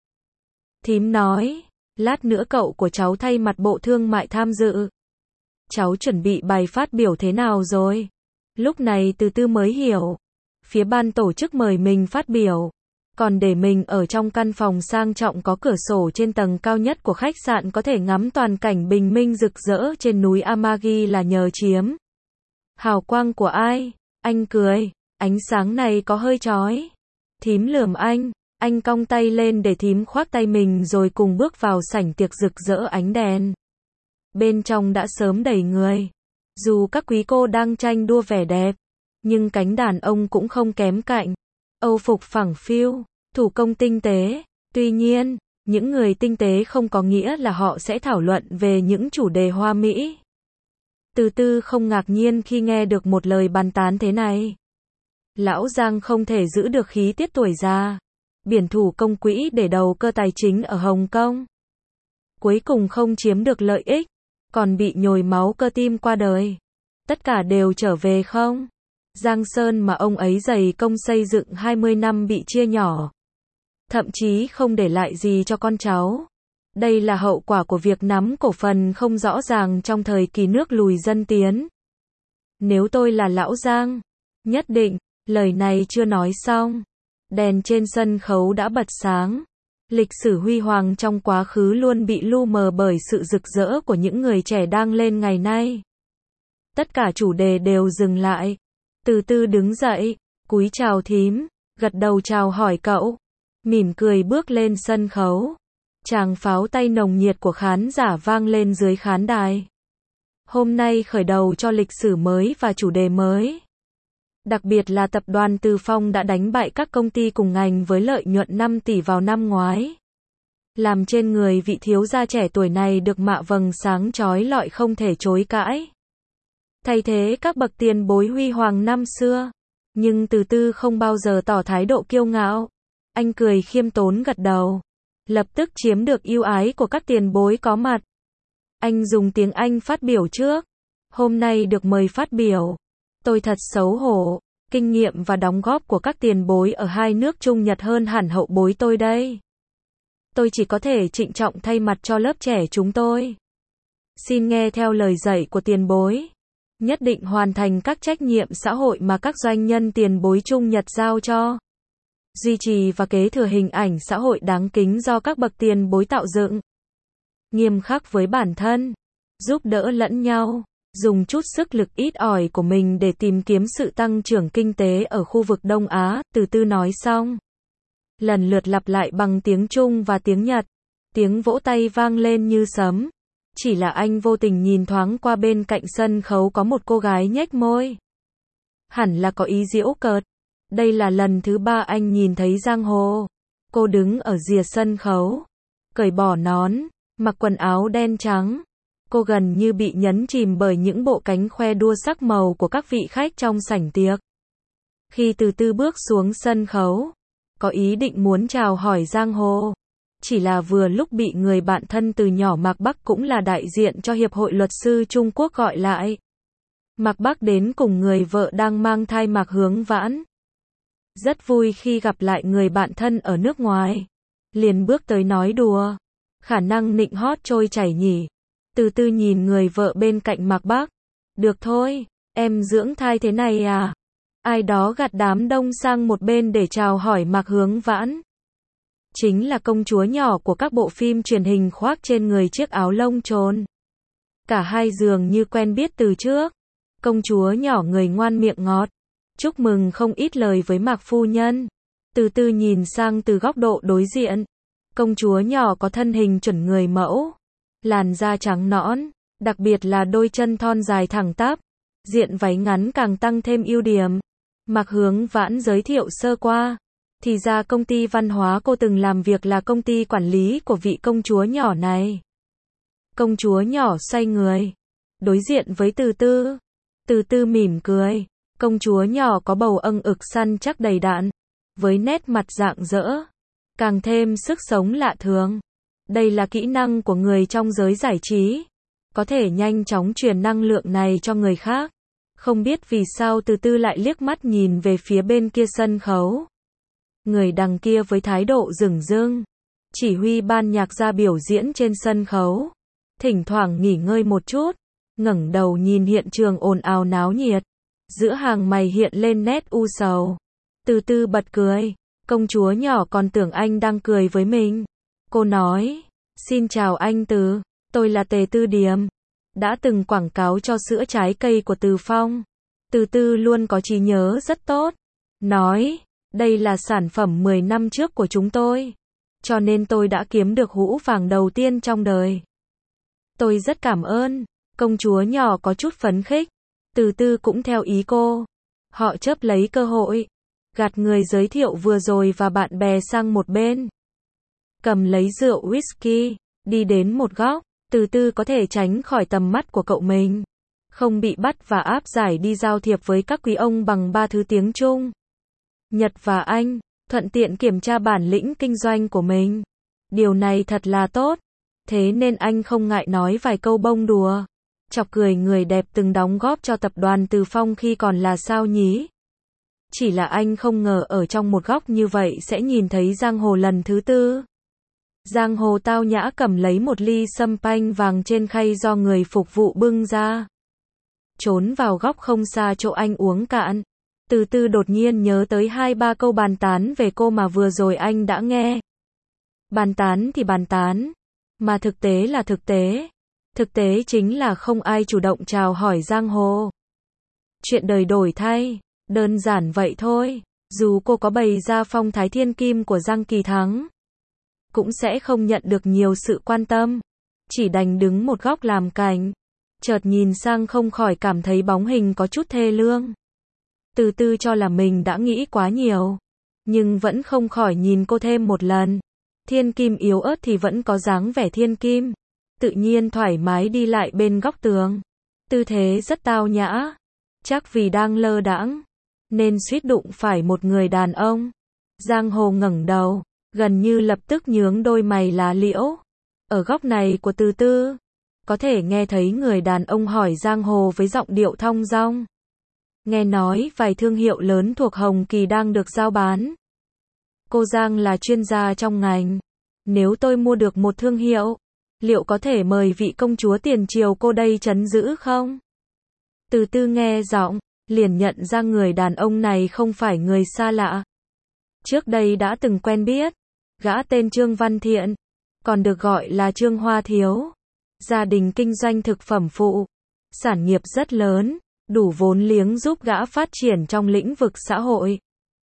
Thím nói, lát nữa cậu của cháu thay mặt Bộ Thương mại tham dự. Cháu chuẩn bị bài phát biểu thế nào rồi? Lúc này từ từ mới hiểu. Phía ban tổ chức mời mình phát biểu. Còn để mình ở trong căn phòng sang trọng có cửa sổ trên tầng cao nhất của khách sạn có thể ngắm toàn cảnh bình minh rực rỡ trên núi Amagi là nhờ chiếm. Hào quang của ai? Anh cười. Ánh sáng này có hơi chói. Thím lườm anh cong tay lên để thím khoác tay mình rồi cùng bước vào sảnh tiệc rực rỡ ánh đèn. Bên trong đã sớm đầy người. Dù các quý cô đang tranh đua vẻ đẹp, nhưng cánh đàn ông cũng không kém cạnh. Âu phục phẳng phiu, thủ công tinh tế. Tuy nhiên, những người tinh tế không có nghĩa là họ sẽ thảo luận về những chủ đề hoa mỹ. Từ từ không ngạc nhiên khi nghe được một lời bàn tán thế này. Lão Giang không thể giữ được khí tiết tuổi già. Biển thủ công quỹ để đầu cơ tài chính ở Hồng Kông. Cuối cùng không chiếm được lợi ích, còn bị nhồi máu cơ tim qua đời. Tất cả đều trở về không? Giang Sơn mà ông ấy dày công xây dựng 20 năm bị chia nhỏ. Thậm chí không để lại gì cho con cháu. Đây là hậu quả của việc nắm cổ phần không rõ ràng trong thời kỳ nước lùi dân tiến. Nếu tôi là lão Giang, nhất định, lời này chưa nói xong. Đèn trên sân khấu đã bật sáng. Lịch sử huy hoàng trong quá khứ luôn bị lu mờ bởi sự rực rỡ của những người trẻ đang lên ngày nay. Tất cả chủ đề đều dừng lại. Từ từ đứng dậy, cúi chào thím, gật đầu chào hỏi cậu, mỉm cười bước lên sân khấu. Tràng pháo tay nồng nhiệt của khán giả vang lên dưới khán đài. Hôm nay khởi đầu cho lịch sử mới và chủ đề mới. Đặc biệt là tập đoàn Từ Phong đã đánh bại các công ty cùng ngành với lợi nhuận 5 tỷ vào năm ngoái. Làm trên người vị thiếu gia trẻ tuổi này được mạ vầng sáng chói lọi không thể chối cãi. Thay thế các bậc tiền bối huy hoàng năm xưa. Nhưng từ từ không bao giờ tỏ thái độ kiêu ngạo. Anh cười khiêm tốn gật đầu. Lập tức chiếm được yêu ái của các tiền bối có mặt. Anh dùng tiếng Anh phát biểu trước. Hôm nay được mời phát biểu. Tôi thật xấu hổ. Kinh nghiệm và đóng góp của các tiền bối ở hai nước Trung Nhật hơn hẳn hậu bối tôi đây. Tôi chỉ có thể trịnh trọng thay mặt cho lớp trẻ chúng tôi. Xin nghe theo lời dạy của tiền bối. Nhất định hoàn thành các trách nhiệm xã hội mà các doanh nhân tiền bối Trung Nhật giao cho. Duy trì và kế thừa hình ảnh xã hội đáng kính do các bậc tiền bối tạo dựng. Nghiêm khắc với bản thân. Giúp đỡ lẫn nhau. Dùng chút sức lực ít ỏi của mình để tìm kiếm sự tăng trưởng kinh tế ở khu vực Đông Á, từ từ nói xong. Lần lượt lặp lại bằng tiếng Trung và tiếng Nhật. Tiếng vỗ tay vang lên như sấm. Chỉ là anh vô tình nhìn thoáng qua bên cạnh sân khấu có một cô gái nhếch môi. Hẳn là có ý giễu cợt. Đây là lần thứ 3 anh nhìn thấy Giang Hồ. Cô đứng ở rìa sân khấu. Cởi bỏ nón, mặc quần áo đen trắng. Cô gần như bị nhấn chìm bởi những bộ cánh khoe đua sắc màu của các vị khách trong sảnh tiệc. Khi từ từ bước xuống sân khấu, có ý định muốn chào hỏi Giang Hồ. Chỉ là vừa lúc bị người bạn thân từ nhỏ Mạc Bắc cũng là đại diện cho Hiệp hội Luật sư Trung Quốc gọi lại. Mạc Bắc đến cùng người vợ đang mang thai Mạc Hướng Vãn. Rất vui khi gặp lại người bạn thân ở nước ngoài. Liền bước tới nói đùa. Khả năng nịnh hót trôi chảy nhỉ. Từ từ nhìn người vợ bên cạnh Mạc Bắc. Được thôi, em dưỡng thai thế này à? Ai đó gạt đám đông sang một bên để chào hỏi Mạc Hướng Vãn. Chính là công chúa nhỏ của các bộ phim truyền hình khoác trên người chiếc áo lông trồn. Cả hai dường như quen biết từ trước. Công chúa nhỏ người ngoan miệng ngọt. Chúc mừng không ít lời với Mạc phu nhân. Từ từ nhìn sang từ góc độ đối diện. Công chúa nhỏ có thân hình chuẩn người mẫu. Làn da trắng nõn, đặc biệt là đôi chân thon dài thẳng tắp. Diện váy ngắn càng tăng thêm ưu điểm. Mạc Hướng Vãn giới thiệu sơ qua. Thì ra công ty văn hóa cô từng làm việc là công ty quản lý của vị công chúa nhỏ này. Công chúa nhỏ xoay người, đối diện với Từ Tư. Từ Tư mỉm cười. Công chúa nhỏ có bầu âng ực săn chắc đầy đặn, với nét mặt rạng rỡ, càng thêm sức sống lạ thường. Đây là kỹ năng của người trong giới giải trí, có thể nhanh chóng truyền năng lượng này cho người khác. Không biết vì sao Từ Tư lại liếc mắt nhìn về phía bên kia sân khấu. Người đằng kia với thái độ dửng dưng, chỉ huy ban nhạc ra biểu diễn trên sân khấu. Thỉnh thoảng nghỉ ngơi một chút, ngẩng đầu nhìn hiện trường ồn ào náo nhiệt. Giữa hàng mày hiện lên nét u sầu. Từ Tư bật cười. Công chúa nhỏ còn tưởng anh đang cười với mình. Cô nói, xin chào anh Từ, tôi là Tề Tư Điềm. Đã từng quảng cáo cho sữa trái cây của Từ Phong. Từ Tư luôn có trí nhớ rất tốt. Nói, đây là sản phẩm 10 năm trước của chúng tôi. Cho nên tôi đã kiếm được hũ vàng đầu tiên trong đời. Tôi rất cảm ơn. Công chúa nhỏ có chút phấn khích. Từ Tư cũng theo ý cô. Họ chớp lấy cơ hội, gạt người giới thiệu vừa rồi và bạn bè sang một bên. Cầm lấy rượu whisky, đi đến một góc. Từ Tư có thể tránh khỏi tầm mắt của cậu mình. Không bị bắt và áp giải đi giao thiệp với các quý ông bằng 3 thứ tiếng Trung, Nhật và Anh. Thuận tiện kiểm tra bản lĩnh kinh doanh của mình. Điều này thật là tốt. Thế nên anh không ngại nói vài câu bông đùa, chọc cười người đẹp từng đóng góp cho tập đoàn Từ Phong khi còn là sao nhí. Chỉ là anh không ngờ ở trong một góc như vậy sẽ nhìn thấy Giang Hồ lần thứ tư. Giang Hồ tao nhã cầm lấy một ly sâm panh vàng trên khay do người phục vụ bưng ra. Trốn vào góc không xa chỗ anh uống cạn. Từ Từ đột nhiên nhớ tới 2-3 câu bàn tán về cô mà vừa rồi anh đã nghe. Bàn tán thì bàn tán, mà thực tế là thực tế. Thực tế chính là không ai chủ động chào hỏi Giang Hồ. Chuyện đời đổi thay, đơn giản vậy thôi. Dù cô có bày ra phong thái thiên kim của Giang Kỳ Thắng, cũng sẽ không nhận được nhiều sự quan tâm. Chỉ đành đứng một góc làm cảnh. Chợt nhìn sang không khỏi cảm thấy bóng hình có chút thê lương. Từ Từ cho là mình đã nghĩ quá nhiều, nhưng vẫn không khỏi nhìn cô thêm một lần. Thiên kim yếu ớt thì vẫn có dáng vẻ thiên kim, tự nhiên thoải mái đi lại bên góc tường. Tư thế rất tao nhã. Chắc vì đang lơ đãng, nên suýt đụng phải một người đàn ông. Giang Hồ ngẩng đầu, gần như lập tức nhướng đôi mày lá liễu. Ở góc này của Từ Tư, có thể nghe thấy người đàn ông hỏi Giang Hồ với giọng điệu thong dong. Nghe nói vài thương hiệu lớn thuộc Hồng Kỳ đang được giao bán. Cô Giang là chuyên gia trong ngành. Nếu tôi mua được một thương hiệu, liệu có thể mời vị công chúa tiền triều cô đây trấn giữ không? Từ Từ nghe giọng, liền nhận ra người đàn ông này không phải người xa lạ. Trước đây đã từng quen biết. Gã tên Trương Văn Thiện, còn được gọi là Trương Hoa Thiếu. Gia đình kinh doanh thực phẩm phụ, sản nghiệp rất lớn, đủ vốn liếng giúp gã phát triển trong lĩnh vực xã hội.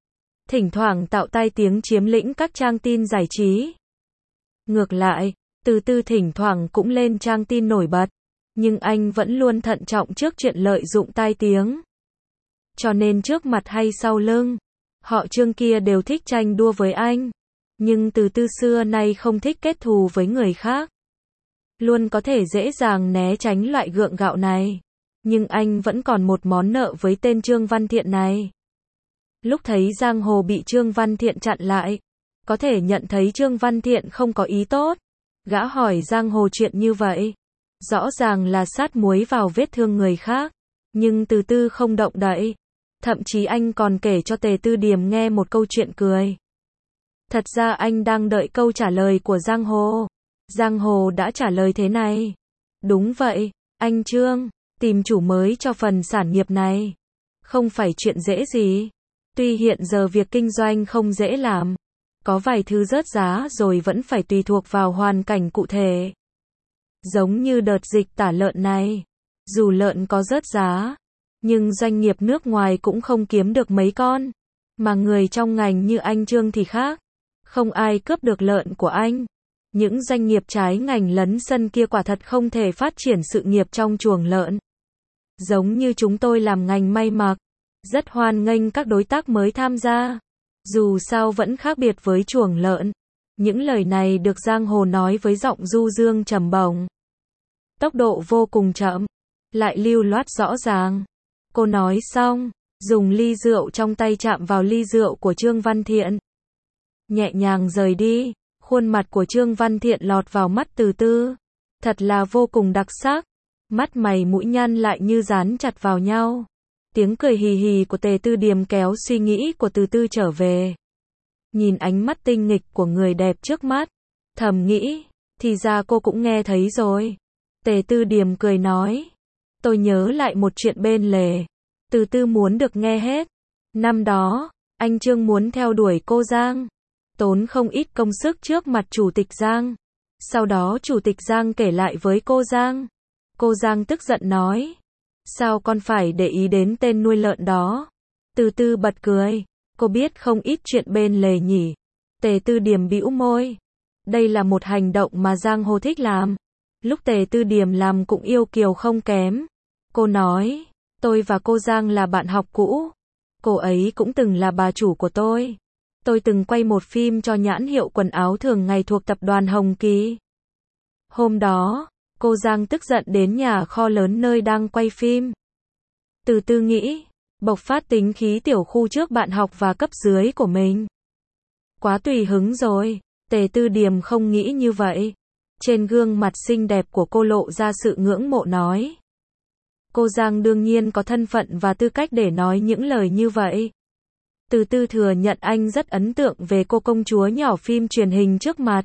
Thỉnh thoảng tạo tai tiếng chiếm lĩnh các trang tin giải trí. Ngược lại, Từ Từ thỉnh thoảng cũng lên trang tin nổi bật, nhưng anh vẫn luôn thận trọng trước chuyện lợi dụng tai tiếng. Cho nên trước mặt hay sau lưng, họ Trương kia đều thích tranh đua với anh. Nhưng Từ Từ xưa nay không thích kết thù với người khác. Luôn có thể dễ dàng né tránh loại gượng gạo này. Nhưng anh vẫn còn một món nợ với tên Trương Văn Thiện này. Lúc thấy Giang Hồ bị Trương Văn Thiện chặn lại, có thể nhận thấy Trương Văn Thiện không có ý tốt. Gã hỏi Giang Hồ chuyện như vậy, rõ ràng là sát muối vào vết thương người khác. Nhưng Từ Từ không động đậy. Thậm chí anh còn kể cho Tề Tư Điềm nghe một câu chuyện cười. Thật ra anh đang đợi câu trả lời của Giang Hồ. Giang Hồ đã trả lời thế này. Đúng vậy, anh Trương, tìm chủ mới cho phần sản nghiệp này. Không phải chuyện dễ gì. Tuy hiện giờ việc kinh doanh không dễ làm. Có vài thứ rớt giá rồi vẫn phải tùy thuộc vào hoàn cảnh cụ thể. Giống như đợt dịch tả lợn này. Dù lợn có rớt giá, nhưng doanh nghiệp nước ngoài cũng không kiếm được mấy con. Mà người trong ngành như anh Trương thì khác. Không ai cướp được lợn của anh. Những doanh nghiệp trái ngành lấn sân kia quả thật không thể phát triển sự nghiệp trong chuồng lợn. Giống như chúng tôi làm ngành may mặc, rất hoan nghênh các đối tác mới tham gia. Dù sao vẫn khác biệt với chuồng lợn. Những lời này được Giang Hồ nói với giọng du dương trầm bổng. Tốc độ vô cùng chậm, lại lưu loát rõ ràng. Cô nói xong, dùng ly rượu trong tay chạm vào ly rượu của Trương Văn Thiện. Nhẹ nhàng rời đi, khuôn mặt của Trương Văn Thiện lọt vào mắt Từ Tư. Thật là vô cùng đặc sắc. Mắt mày mũi nhăn lại như dán chặt vào nhau. Tiếng cười hì hì của Tề Tư Điềm kéo suy nghĩ của Từ Tư trở về. Nhìn ánh mắt tinh nghịch của người đẹp trước mắt, thầm nghĩ, thì ra cô cũng nghe thấy rồi. Tề Tư Điềm cười nói, tôi nhớ lại một chuyện bên lề. Từ Tư muốn được nghe hết. Năm đó, anh Trương muốn theo đuổi cô Giang, tốn không ít công sức trước mặt Chủ tịch Giang. Sau đó Chủ tịch Giang kể lại với cô Giang. Cô Giang tức giận nói, sao con phải để ý đến tên nuôi lợn đó? Từ Tư bật cười, cô biết không ít chuyện bên lề nhỉ. Tề Tư Điềm bĩu môi. Đây là một hành động mà Giang Hồ thích làm. Lúc Tề Tư Điềm làm cũng yêu kiều không kém. Cô nói, tôi và cô Giang là bạn học cũ. Cô ấy cũng từng là bà chủ của tôi. Tôi từng quay một phim cho nhãn hiệu quần áo thường ngày thuộc tập đoàn Hồng Kỳ. Hôm đó, cô Giang tức giận đến nhà kho lớn nơi đang quay phim. Từ Tư nghĩ, bộc phát tính khí tiểu khu trước bạn học và cấp dưới của mình. Quá tùy hứng rồi. Tề Tư Điềm không nghĩ như vậy. Trên gương mặt xinh đẹp của cô lộ ra sự ngưỡng mộ nói. Cô Giang đương nhiên có thân phận và tư cách để nói những lời như vậy. Từ Tư thừa nhận anh rất ấn tượng về cô công chúa nhỏ phim truyền hình trước mặt.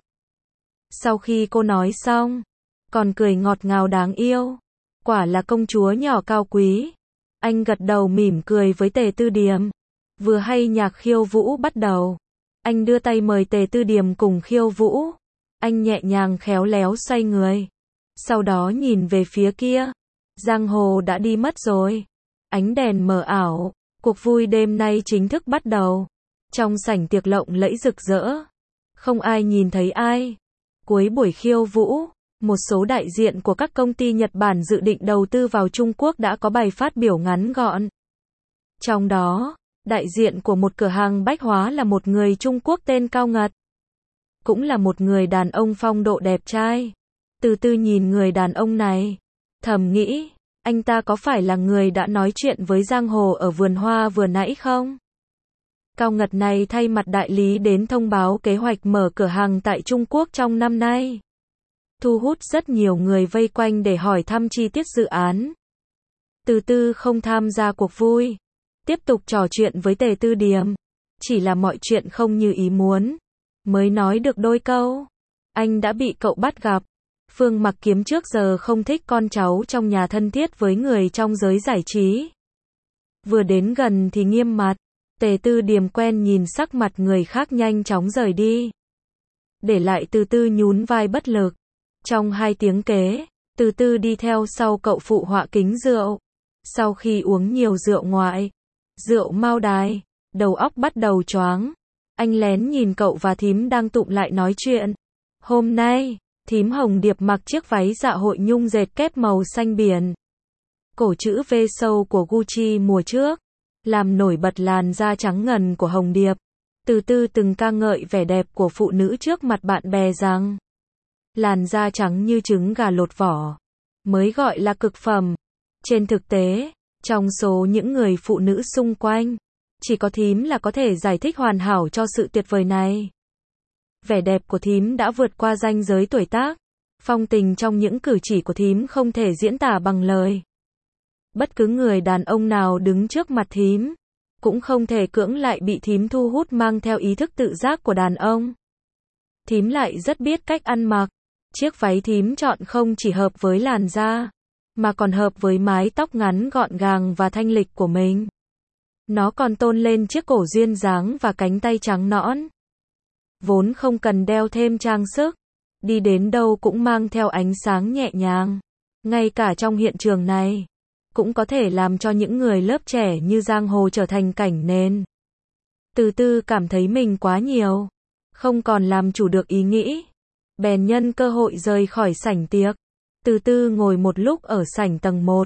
Sau khi cô nói xong, còn cười ngọt ngào đáng yêu. Quả là công chúa nhỏ cao quý. Anh gật đầu mỉm cười với Tề Tư Điềm. Vừa hay nhạc khiêu vũ bắt đầu. Anh đưa tay mời Tề Tư Điềm cùng khiêu vũ. Anh nhẹ nhàng khéo léo xoay người. Sau đó nhìn về phía kia. Giang Hồ đã đi mất rồi. Ánh đèn mờ ảo. Cuộc vui đêm nay chính thức bắt đầu. Trong sảnh tiệc lộng lẫy rực rỡ. Không ai nhìn thấy ai. Cuối buổi khiêu vũ, một số đại diện của các công ty Nhật Bản dự định đầu tư vào Trung Quốc đã có bài phát biểu ngắn gọn. Trong đó, đại diện của một cửa hàng bách hóa là một người Trung Quốc tên Cao Ngật. Cũng là một người đàn ông phong độ đẹp trai. Từ Tư nhìn người đàn ông này, thầm nghĩ, anh ta có phải là người đã nói chuyện với Giang Hồ ở vườn hoa vừa nãy không? Cao Ngật này thay mặt đại lý đến thông báo kế hoạch mở cửa hàng tại Trung Quốc trong năm nay. Thu hút rất nhiều người vây quanh để hỏi thăm chi tiết dự án. Từ Tư không tham gia cuộc vui. Tiếp tục trò chuyện với Tề Tư Điềm. Chỉ là mọi chuyện không như ý muốn. Mới nói được đôi câu. Anh đã bị cậu bắt gặp. Phương Mặc Kiếm trước giờ không thích con cháu trong nhà thân thiết với người trong giới giải trí. Vừa đến gần thì nghiêm mặt. Tề Tư Điềm quen nhìn sắc mặt người khác nhanh chóng rời đi. Để lại Từ Tư nhún vai bất lực. Trong 2 tiếng kế, Từ Tư đi theo sau cậu phụ họa kính rượu. Sau khi uống nhiều rượu ngoại, rượu Mao Đài, đầu óc bắt đầu choáng. Anh lén nhìn cậu và thím đang tụm lại nói chuyện. Hôm nay, thím Hồng Điệp mặc chiếc váy dạ hội nhung dệt kép màu xanh biển. Cổ chữ V sâu của Gucci mùa trước, làm nổi bật làn da trắng ngần của Hồng Điệp. Từ Tư từng ca ngợi vẻ đẹp của phụ nữ trước mặt bạn bè rằng làn da trắng như trứng gà lột vỏ mới gọi là cực phẩm. Trên thực tế, trong số những người phụ nữ xung quanh, chỉ có thím là có thể giải thích hoàn hảo cho sự tuyệt vời này. Vẻ đẹp của thím đã vượt qua ranh giới tuổi tác. Phong tình trong những cử chỉ của thím không thể diễn tả bằng lời. Bất cứ người đàn ông nào đứng trước mặt thím, cũng không thể cưỡng lại bị thím thu hút mang theo ý thức tự giác của đàn ông. Thím lại rất biết cách ăn mặc. Chiếc váy thím chọn không chỉ hợp với làn da, mà còn hợp với mái tóc ngắn gọn gàng và thanh lịch của mình. Nó còn tôn lên chiếc cổ duyên dáng và cánh tay trắng nõn. Vốn không cần đeo thêm trang sức, đi đến đâu cũng mang theo ánh sáng nhẹ nhàng. Ngay cả trong hiện trường này, cũng có thể làm cho những người lớp trẻ như Giang Hồ trở thành cảnh nền. Từ Tư cảm thấy mình quá nhiều, không còn làm chủ được ý nghĩ. Bèn nhân cơ hội rời khỏi sảnh tiệc. Từ Tư ngồi một lúc ở sảnh tầng 1.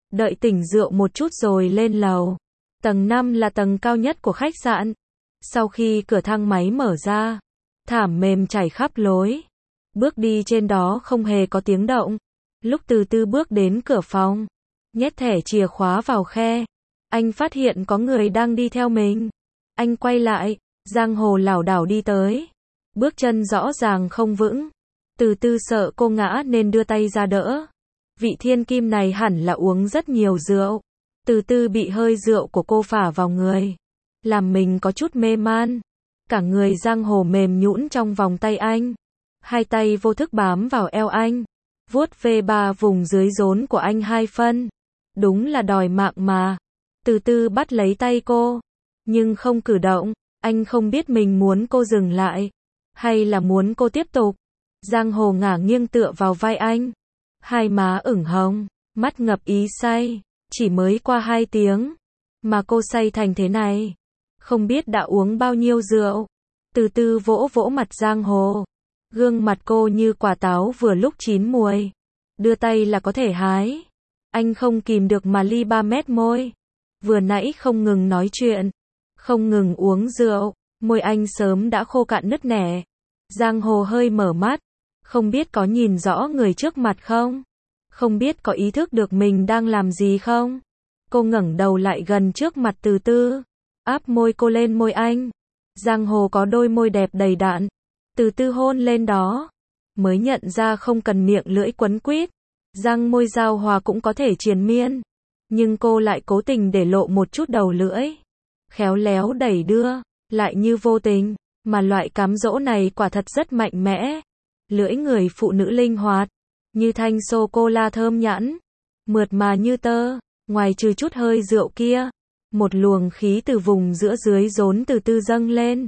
đợi tỉnh rượu một chút rồi lên lầu. Tầng 5 là tầng cao nhất của khách sạn. Sau khi cửa thang máy mở ra, thảm mềm trải khắp lối. Bước đi trên đó không hề có tiếng động. Lúc từ từ bước đến cửa phòng, nhét thẻ chìa khóa vào khe, anh phát hiện có người đang đi theo mình. Anh quay lại, Giang Hồ lảo đảo đi tới. Bước chân rõ ràng không vững. Từ từ sợ cô ngã nên đưa tay ra đỡ. Vị thiên kim này hẳn là uống rất nhiều rượu. Từ từ bị hơi rượu của cô phả vào người, làm mình có chút mê man. Cả người Giang Hồ mềm nhũn trong vòng tay anh. Hai tay vô thức bám vào eo anh, vuốt ve ba vùng dưới rốn của anh 2 phân. Đúng là đòi mạng mà. Từ từ bắt lấy tay cô, nhưng không cử động. Anh không biết mình muốn cô dừng lại, hay là muốn cô tiếp tục. Giang Hồ ngả nghiêng tựa vào vai anh. Hai má ửng hồng, mắt ngập ý say. Chỉ mới qua 2 tiếng, mà cô say thành thế này. Không biết đã uống bao nhiêu rượu. Từ từ vỗ vỗ mặt Giang Hồ. Gương mặt cô như quả táo vừa lúc chín muồi. Đưa tay là có thể hái. Anh không kìm được mà li 3 mét môi. Vừa nãy không ngừng nói chuyện, không ngừng uống rượu, môi anh sớm đã khô cạn nứt nẻ. Giang Hồ hơi mở mắt. Không biết có nhìn rõ người trước mặt không? Không biết có ý thức được mình đang làm gì không? Cô ngẩng đầu lại gần trước mặt từ từ, áp môi cô lên môi anh. Giang Hồ có đôi môi đẹp đầy đặn. Từ từ hôn lên đó, mới nhận ra không cần miệng lưỡi quấn quýt, răng môi giao hòa cũng có thể triền miên. Nhưng cô lại cố tình để lộ một chút đầu lưỡi, khéo léo đẩy đưa, lại như vô tình. Mà loại cám dỗ này quả thật rất mạnh mẽ. Lưỡi người phụ nữ linh hoạt, như thanh sô-cô-la thơm nhẵn, mượt mà như tơ. Ngoài trừ chút hơi rượu kia, một luồng khí từ vùng giữa dưới rốn từ từ dâng lên.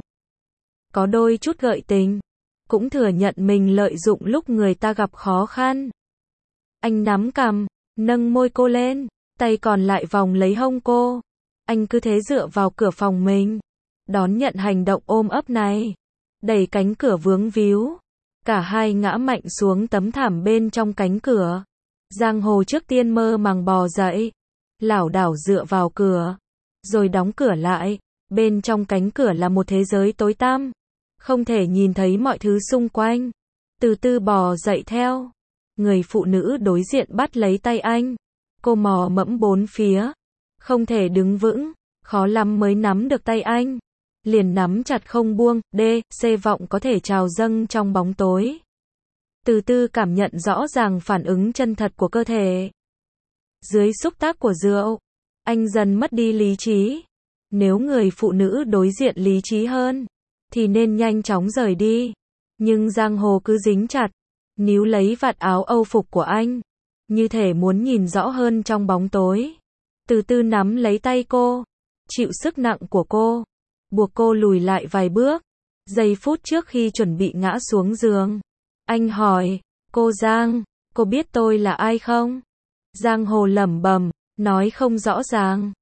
Có đôi chút gợi tình, cũng thừa nhận mình lợi dụng lúc người ta gặp khó khăn. Anh nắm cằm, nâng môi cô lên, tay còn lại vòng lấy hông cô. Anh cứ thế dựa vào cửa phòng mình, đón nhận hành động ôm ấp này. Đẩy cánh cửa vướng víu, cả hai ngã mạnh xuống tấm thảm bên trong cánh cửa. Giang Hồ trước tiên mơ màng bò dậy, lảo đảo dựa vào cửa, rồi đóng cửa lại. Bên trong cánh cửa là một thế giới tối tăm, không thể nhìn thấy mọi thứ xung quanh. Từ từ bò dậy theo. Người phụ nữ đối diện bắt lấy tay anh. Cô mò mẫm bốn phía, không thể đứng vững, khó lắm mới nắm được tay anh. Liền nắm chặt không buông, vọng có thể trào dâng trong bóng tối. Từ từ cảm nhận rõ ràng phản ứng chân thật của cơ thể. Dưới xúc tác của rượu, anh dần mất đi lý trí. Nếu người phụ nữ đối diện lý trí hơn, thì nên nhanh chóng rời đi. Nhưng Giang Hồ cứ dính chặt, níu lấy vạt áo âu phục của anh, như thể muốn nhìn rõ hơn trong bóng tối. Từ từ nắm lấy tay cô, chịu sức nặng của cô, buộc cô lùi lại vài bước. Giây phút trước khi chuẩn bị ngã xuống giường, anh hỏi, cô Giang, cô biết tôi là ai không? Giang Hồ lẩm bẩm, nói không rõ ràng.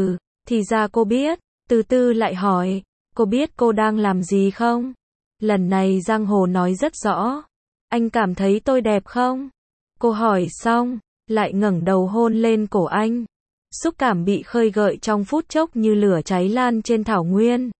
Thì ra cô biết. Từ từ lại hỏi, cô biết cô đang làm gì không? Lần này Giang Hồ nói rất rõ. Anh cảm thấy tôi đẹp không? Cô hỏi xong, lại ngẩng đầu hôn lên cổ anh. Xúc cảm bị khơi gợi trong phút chốc như lửa cháy lan trên thảo nguyên.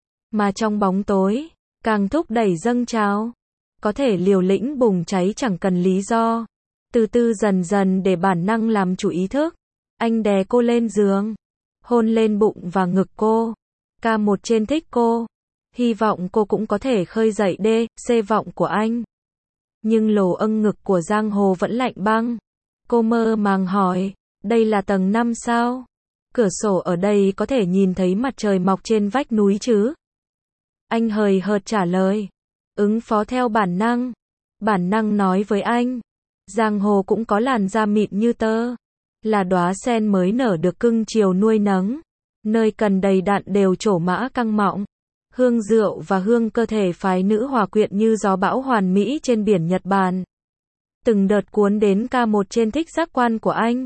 Mà trong bóng tối, càng thúc đẩy dâng trào. Có thể liều lĩnh bùng cháy chẳng cần lý do. Từ từ dần dần để bản năng làm chủ ý thức. Anh đè cô lên giường, hôn lên bụng và ngực cô. K1 trên thích cô. Hy vọng cô cũng có thể khơi dậy vọng của anh. Nhưng lồ âng ngực của Giang Hồ vẫn lạnh băng. Cô mơ màng hỏi, đây là tầng 5 sao? Cửa sổ ở đây có thể nhìn thấy mặt trời mọc trên vách núi chứ? Anh hời hợt trả lời, ứng phó theo bản năng. Bản năng nói với anh, Giang Hồ cũng có làn da mịn như tơ, là đóa sen mới nở được cưng chiều nuôi nấng, nơi cần đầy đặn đều trổ mã căng mọng. Hương rượu và hương cơ thể phái nữ hòa quyện như gió bão hoàn mỹ trên biển Nhật Bản. Từng đợt cuốn đến K1 trên thích giác quan của anh.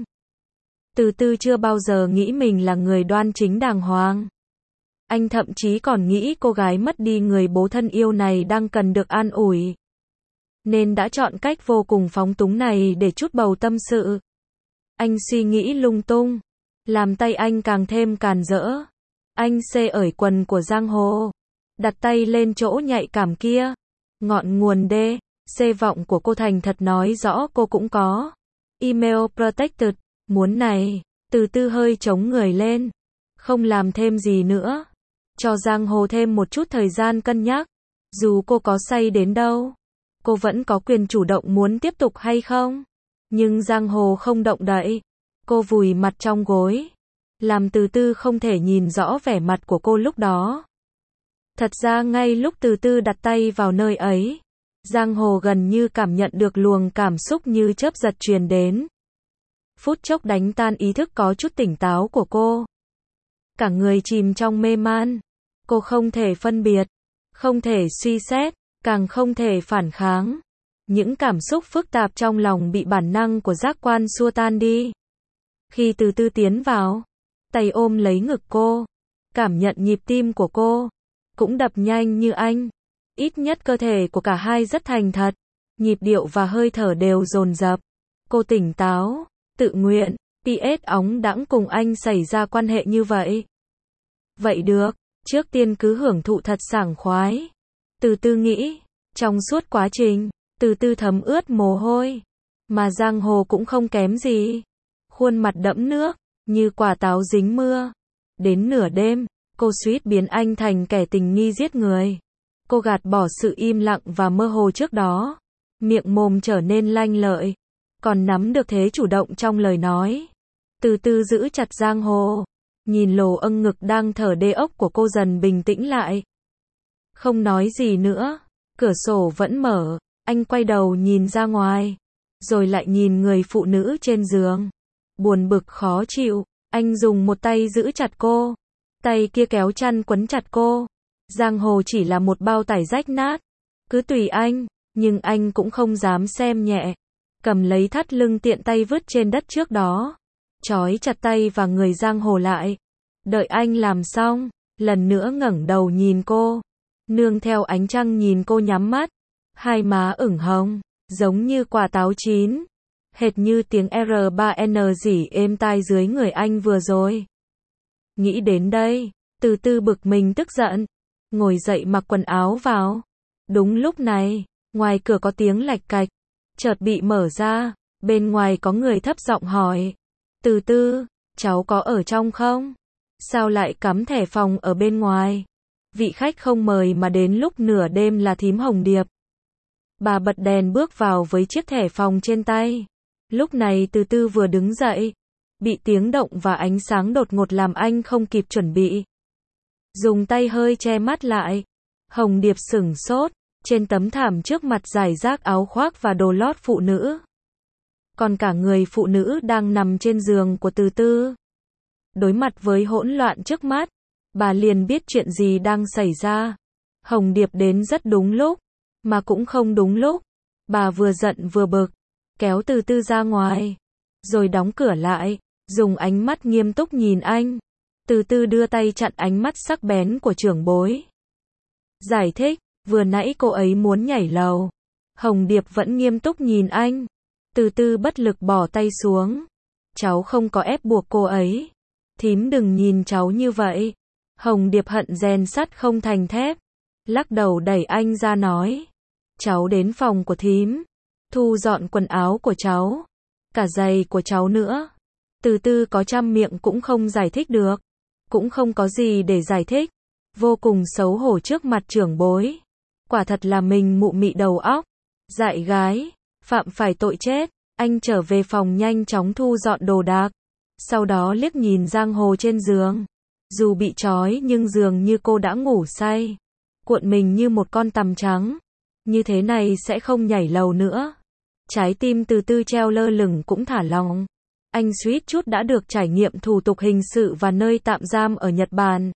Từ từ chưa bao giờ nghĩ mình là người đoan chính đàng hoàng. Anh thậm chí còn nghĩ cô gái mất đi người bố thân yêu này đang cần được an ủi. Nên đã chọn cách vô cùng phóng túng này để trút bầu tâm sự. Anh suy nghĩ lung tung, làm tay anh càng thêm càn rỡ. Anh xê ởi quần của Giang Hồ, đặt tay lên chỗ nhạy cảm kia. Ngọn nguồn đê, xê vọng của cô thành thật nói rõ cô cũng có email protected, muốn này, từ từ hơi chống người lên, không làm thêm gì nữa, cho Giang Hồ thêm một chút thời gian cân nhắc, dù cô có say đến đâu, cô vẫn có quyền chủ động muốn tiếp tục hay không, nhưng Giang Hồ không động đậy, cô vùi mặt trong gối, làm từ từ không thể nhìn rõ vẻ mặt của cô lúc đó. Thật ra ngay lúc từ từ đặt tay vào nơi ấy, Giang Hồ gần như cảm nhận được luồng cảm xúc như chớp giật truyền đến. Phút chốc đánh tan ý thức có chút tỉnh táo của cô. Cả người chìm trong mê man. Cô không thể phân biệt, không thể suy xét, càng không thể phản kháng. Những cảm xúc phức tạp trong lòng bị bản năng của giác quan xua tan đi. Khi từ từ tiến vào, tay ôm lấy ngực cô, cảm nhận nhịp tim của cô, cũng đập nhanh như anh. Ít nhất cơ thể của cả hai rất thành thật, nhịp điệu và hơi thở đều dồn dập. Cô tỉnh táo, tự nguyện, PS óng đãng cùng anh xảy ra quan hệ như vậy. Vậy được, trước tiên cứ hưởng thụ thật sảng khoái. Từ từ nghĩ, trong suốt quá trình, từ từ thấm ướt mồ hôi. Mà Giang Hồ cũng không kém gì. Khuôn mặt đẫm nước, như quả táo dính mưa. Đến nửa đêm, cô suýt biến anh thành kẻ tình nghi giết người. Cô gạt bỏ sự im lặng và mơ hồ trước đó. Miệng mồm trở nên lanh lợi. Còn nắm được thế chủ động trong lời nói. Từ từ giữ chặt Giang Hồ. Nhìn lồ âng ngực đang thở đê ốc của cô dần bình tĩnh lại. Không nói gì nữa. Cửa sổ vẫn mở. Anh quay đầu nhìn ra ngoài. Rồi lại nhìn người phụ nữ trên giường. Buồn bực khó chịu. Anh dùng một tay giữ chặt cô. Tay kia kéo chăn quấn chặt cô. Giang Hồ chỉ là một bao tải rách nát. Cứ tùy anh. Nhưng anh cũng không dám xem nhẹ. Cầm lấy thắt lưng tiện tay vứt trên đất trước đó. Trói chặt tay và người Giang Hồ lại. Đợi anh làm xong. Lần nữa ngẩng đầu nhìn cô. Nương theo ánh trăng nhìn cô nhắm mắt. Hai má ửng hồng. Giống như quả táo chín. Hệt như tiếng R3N rỉ êm tai dưới người anh vừa rồi. Nghĩ đến đây. Từ từ bực mình tức giận. Ngồi dậy mặc quần áo vào. Đúng lúc này. Ngoài cửa có tiếng lạch cạch. Chợt bị mở ra. Bên ngoài có người thấp giọng hỏi. Từ từ, cháu có ở trong không? Sao lại cắm thẻ phòng ở bên ngoài? Vị khách không mời mà đến lúc nửa đêm là thím Hồng Điệp. Bà bật đèn bước vào với chiếc thẻ phòng trên tay. Lúc này từ từ vừa đứng dậy. Bị tiếng động và ánh sáng đột ngột làm anh không kịp chuẩn bị. Dùng tay hơi che mắt lại. Hồng Điệp sửng sốt. Trên tấm thảm trước mặt rải rác áo khoác và đồ lót phụ nữ. Còn cả người phụ nữ đang nằm trên giường của từ từ. Đối mặt với hỗn loạn trước mắt, bà liền biết chuyện gì đang xảy ra. Hồng Điệp đến rất đúng lúc, mà cũng không đúng lúc. Bà vừa giận vừa bực, kéo từ từ ra ngoài, rồi đóng cửa lại, dùng ánh mắt nghiêm túc nhìn anh. Từ từ đưa tay chặn ánh mắt sắc bén của trưởng bối. Giải thích, vừa nãy cô ấy muốn nhảy lầu. Hồng Điệp vẫn nghiêm túc nhìn anh. Từ từ bất lực bỏ tay xuống. Cháu không có ép buộc cô ấy. Thím đừng nhìn cháu như vậy. Hồng Điệp hận rèn sắt không thành thép. Lắc đầu đẩy anh ra nói. Cháu đến phòng của thím. Thu dọn quần áo của cháu. Cả giày của cháu nữa. Từ từ có trăm miệng cũng không giải thích được. Cũng không có gì để giải thích. Vô cùng xấu hổ trước mặt trưởng bối. Quả thật là mình mụ mị đầu óc. Dại gái. Phạm phải tội chết. Anh trở về phòng nhanh chóng thu dọn đồ đạc. Sau đó liếc nhìn Giang Hồ trên giường. Dù bị trói nhưng dường như cô đã ngủ say. Cuộn mình như một con tằm trắng. Như thế này sẽ không nhảy lầu nữa. Trái tim từ từ treo lơ lửng cũng thả lỏng. Anh suýt chút đã được trải nghiệm thủ tục hình sự và nơi tạm giam ở Nhật Bản.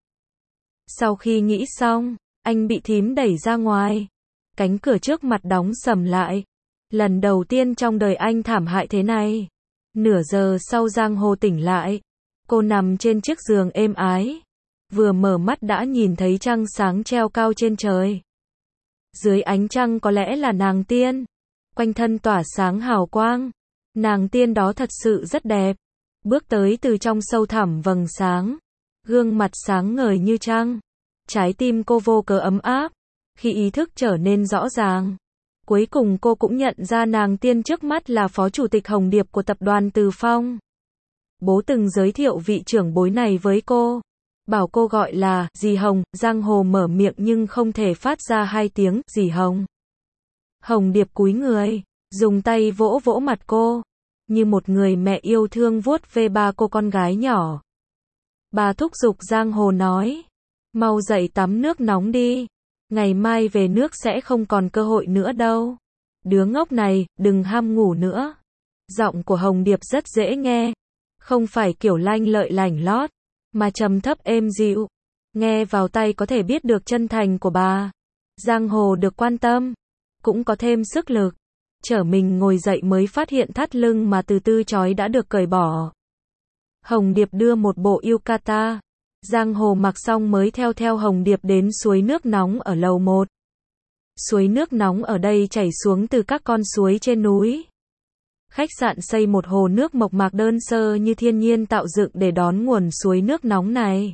Sau khi nghĩ xong, anh bị thím đẩy ra ngoài. Cánh cửa trước mặt đóng sầm lại. Lần đầu tiên trong đời anh thảm hại thế này. Nửa giờ sau Giang Hồ tỉnh lại. Cô nằm trên chiếc giường êm ái. Vừa mở mắt đã nhìn thấy trăng sáng treo cao trên trời. Dưới ánh trăng có lẽ là nàng tiên. Quanh thân tỏa sáng hào quang. Nàng tiên đó thật sự rất đẹp. Bước tới từ trong sâu thẳm vầng sáng. Gương mặt sáng ngời như trăng. Trái tim cô vô cớ ấm áp. Khi ý thức trở nên rõ ràng. Cuối cùng cô cũng nhận ra nàng tiên trước mắt là phó chủ tịch Hồng Điệp của tập đoàn Từ Phong. Bố từng giới thiệu vị trưởng bối này với cô. Bảo cô gọi là dì Hồng. Giang Hồ mở miệng nhưng không thể phát ra hai tiếng dì Hồng. Hồng Điệp cúi người, dùng tay vỗ vỗ mặt cô, như một người mẹ yêu thương vuốt ve ba cô con gái nhỏ. Bà thúc giục Giang Hồ nói, mau dậy tắm nước nóng đi, ngày mai về nước sẽ không còn cơ hội nữa đâu. Đứa ngốc này, đừng ham ngủ nữa. Giọng của Hồng Điệp rất dễ nghe, không phải kiểu lanh lợi lảnh lót, mà trầm thấp êm dịu. Nghe vào tay có thể biết được chân thành của bà. Giang Hồ được quan tâm, cũng có thêm sức lực. Trở mình ngồi dậy mới phát hiện thắt lưng mà từ từ trói đã được cởi bỏ. Hồng Điệp đưa một bộ yukata. Giang Hồ mặc xong mới theo Hồng Điệp đến suối nước nóng ở lầu 1. Suối nước nóng ở đây chảy xuống từ các con suối trên núi. Khách sạn xây một hồ nước mộc mạc đơn sơ như thiên nhiên tạo dựng để đón nguồn suối nước nóng này.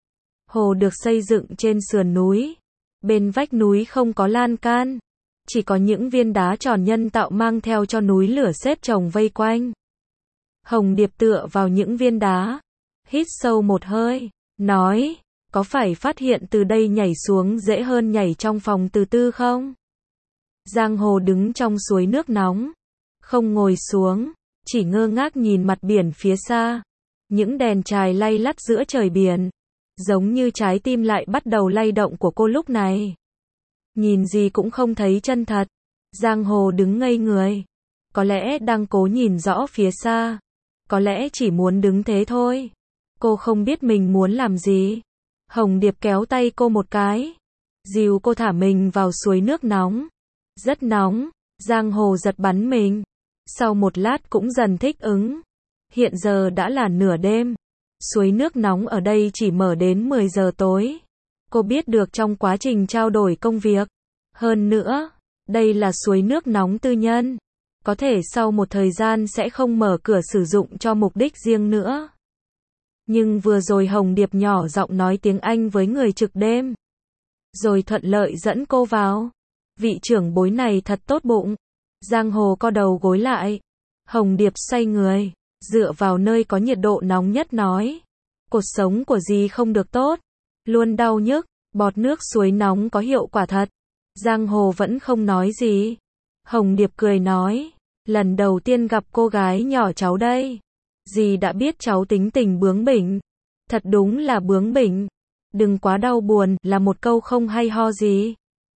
Hồ được xây dựng trên sườn núi. Bên vách núi không có lan can. Chỉ có những viên đá tròn nhân tạo mang theo cho núi lửa xếp chồng vây quanh. Hồng Điệp tựa vào những viên đá. Hít sâu một hơi. Nói, có phải phát hiện từ đây nhảy xuống dễ hơn nhảy trong phòng từ từ không? Giang Hồ đứng trong suối nước nóng. Không ngồi xuống. Chỉ ngơ ngác nhìn mặt biển phía xa. Những đèn chài lay lắt giữa trời biển. Giống như trái tim lại bắt đầu lay động của cô lúc này. Nhìn gì cũng không thấy chân thật. Giang Hồ đứng ngây người. Có lẽ đang cố nhìn rõ phía xa. Có lẽ chỉ muốn đứng thế thôi. Cô không biết mình muốn làm gì. Hồng Điệp kéo tay cô một cái. Dìu cô thả mình vào suối nước nóng. Rất nóng. Giang Hồ giật bắn mình. Sau một lát cũng dần thích ứng. Hiện giờ đã là nửa đêm. Suối nước nóng ở đây chỉ mở đến 10 giờ tối. Cô biết được trong quá trình trao đổi công việc. Hơn nữa, đây là suối nước nóng tư nhân. Có thể sau một thời gian sẽ không mở cửa sử dụng cho mục đích riêng nữa. Nhưng vừa rồi Hồng Điệp nhỏ giọng nói tiếng Anh với người trực đêm. Rồi thuận lợi dẫn cô vào. Vị trưởng bối này thật tốt bụng. Giang Hồ co đầu gối lại. Hồng Điệp xoay người, dựa vào nơi có nhiệt độ nóng nhất nói. Cột sống của dì không được tốt. Luôn đau nhức. Bọt nước suối nóng có hiệu quả thật. Giang Hồ vẫn không nói gì. Hồng Điệp cười nói. Lần đầu tiên gặp cô gái nhỏ cháu đây. Dì đã biết cháu tính tình bướng bỉnh. Thật đúng là bướng bỉnh. Đừng quá đau buồn là một câu không hay ho gì.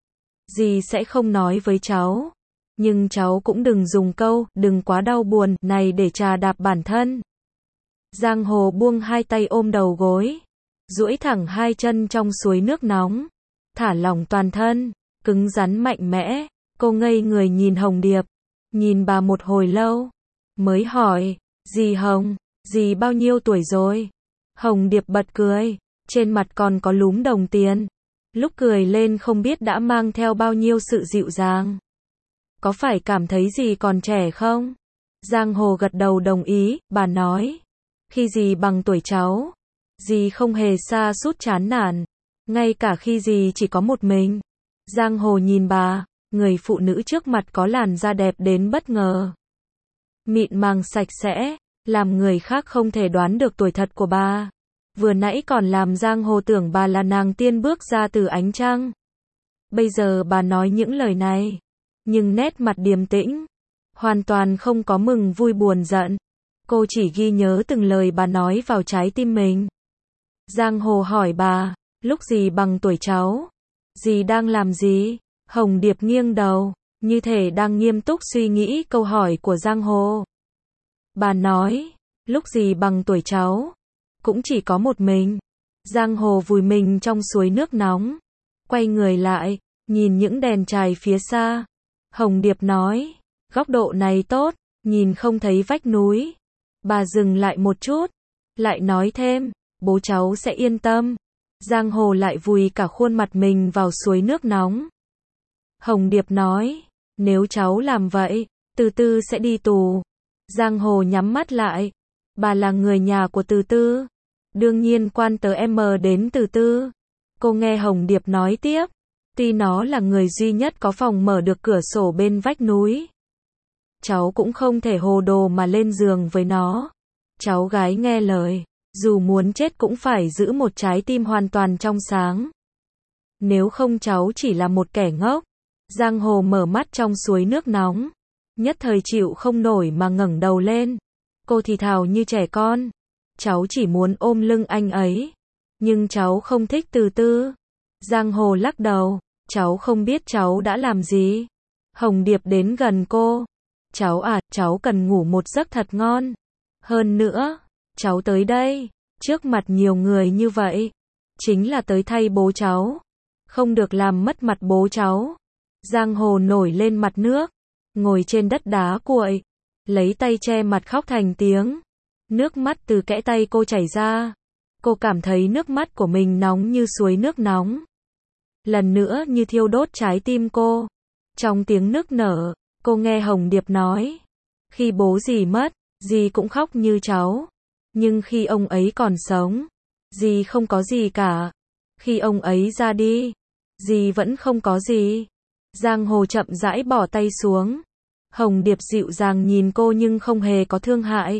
Dì sẽ không nói với cháu. Nhưng cháu cũng đừng dùng câu đừng quá đau buồn này để trà đạp bản thân. Giang Hồ buông hai tay ôm đầu gối. Duỗi thẳng hai chân trong suối nước nóng. Thả lỏng toàn thân. Cứng rắn mạnh mẽ. Cô ngây người nhìn Hồng Điệp. Nhìn bà một hồi lâu. Mới hỏi. Dì Hồng, dì bao nhiêu tuổi rồi? Hồng Điệp bật cười. Trên mặt còn có lúm đồng tiền. Lúc cười lên không biết đã mang theo bao nhiêu sự dịu dàng. Có phải cảm thấy dì còn trẻ không? Giang Hồ gật đầu đồng ý. Bà nói. Khi dì bằng tuổi cháu. Dì không hề xa sút chán nản. Ngay cả khi dì chỉ có một mình. Giang Hồ nhìn bà. Người phụ nữ trước mặt có làn da đẹp đến bất ngờ. Mịn màng sạch sẽ. Làm người khác không thể đoán được tuổi thật của bà. Vừa nãy còn làm Giang Hồ tưởng bà là nàng tiên bước ra từ ánh trăng. Bây giờ bà nói những lời này. Nhưng nét mặt điềm tĩnh. Hoàn toàn không có mừng vui buồn giận. Cô chỉ ghi nhớ từng lời bà nói vào trái tim mình. Giang Hồ hỏi bà. Lúc dì bằng tuổi cháu. Dì đang làm gì? Hồng Điệp nghiêng đầu. Như thể đang nghiêm túc suy nghĩ câu hỏi của Giang Hồ. Bà nói. Lúc dì bằng tuổi cháu. Cũng chỉ có một mình. Giang Hồ vùi mình trong suối nước nóng. Quay người lại. Nhìn những đèn chài phía xa. Hồng Điệp nói. Góc độ này tốt. Nhìn không thấy vách núi. Bà dừng lại một chút. Lại nói thêm. Bố cháu sẽ yên tâm. Giang Hồ lại vùi cả khuôn mặt mình vào suối nước nóng. Hồng Điệp nói. Nếu cháu làm vậy. Từ từ sẽ đi tù. Giang Hồ nhắm mắt lại. Bà là người nhà của Từ Tư. Đương nhiên quan tới em đến Từ Tư. Cô nghe Hồng Điệp nói tiếp. Tuy nó là người duy nhất có phòng mở được cửa sổ bên vách núi. Cháu cũng không thể hồ đồ mà lên giường với nó. Cháu gái nghe lời. Dù muốn chết cũng phải giữ một trái tim hoàn toàn trong sáng. Nếu không cháu chỉ là một kẻ ngốc. Giang Hồ mở mắt trong suối nước nóng. Nhất thời chịu không nổi mà ngẩng đầu lên. Cô thì thào như trẻ con. Cháu chỉ muốn ôm lưng anh ấy. Nhưng cháu không thích Từ Tư. Giang Hồ lắc đầu. Cháu không biết cháu đã làm gì. Hồng Điệp đến gần cô. Cháu à, cháu cần ngủ một giấc thật ngon. Hơn nữa, cháu tới đây, trước mặt nhiều người như vậy. Chính là tới thay bố cháu. Không được làm mất mặt bố cháu. Giang Hồ nổi lên mặt nước. Ngồi trên đất đá cuội. Lấy tay che mặt khóc thành tiếng. Nước mắt từ kẽ tay cô chảy ra. Cô cảm thấy nước mắt của mình nóng như suối nước nóng. Lần nữa như thiêu đốt trái tim cô. Trong tiếng nức nở, cô nghe Hồng Điệp nói. Khi bố dì mất, dì cũng khóc như cháu. Nhưng khi ông ấy còn sống, dì không có gì cả. Khi ông ấy ra đi, dì vẫn không có gì. Giang Hồ chậm rãi bỏ tay xuống. Hồng Điệp dịu dàng nhìn cô nhưng không hề có thương hại.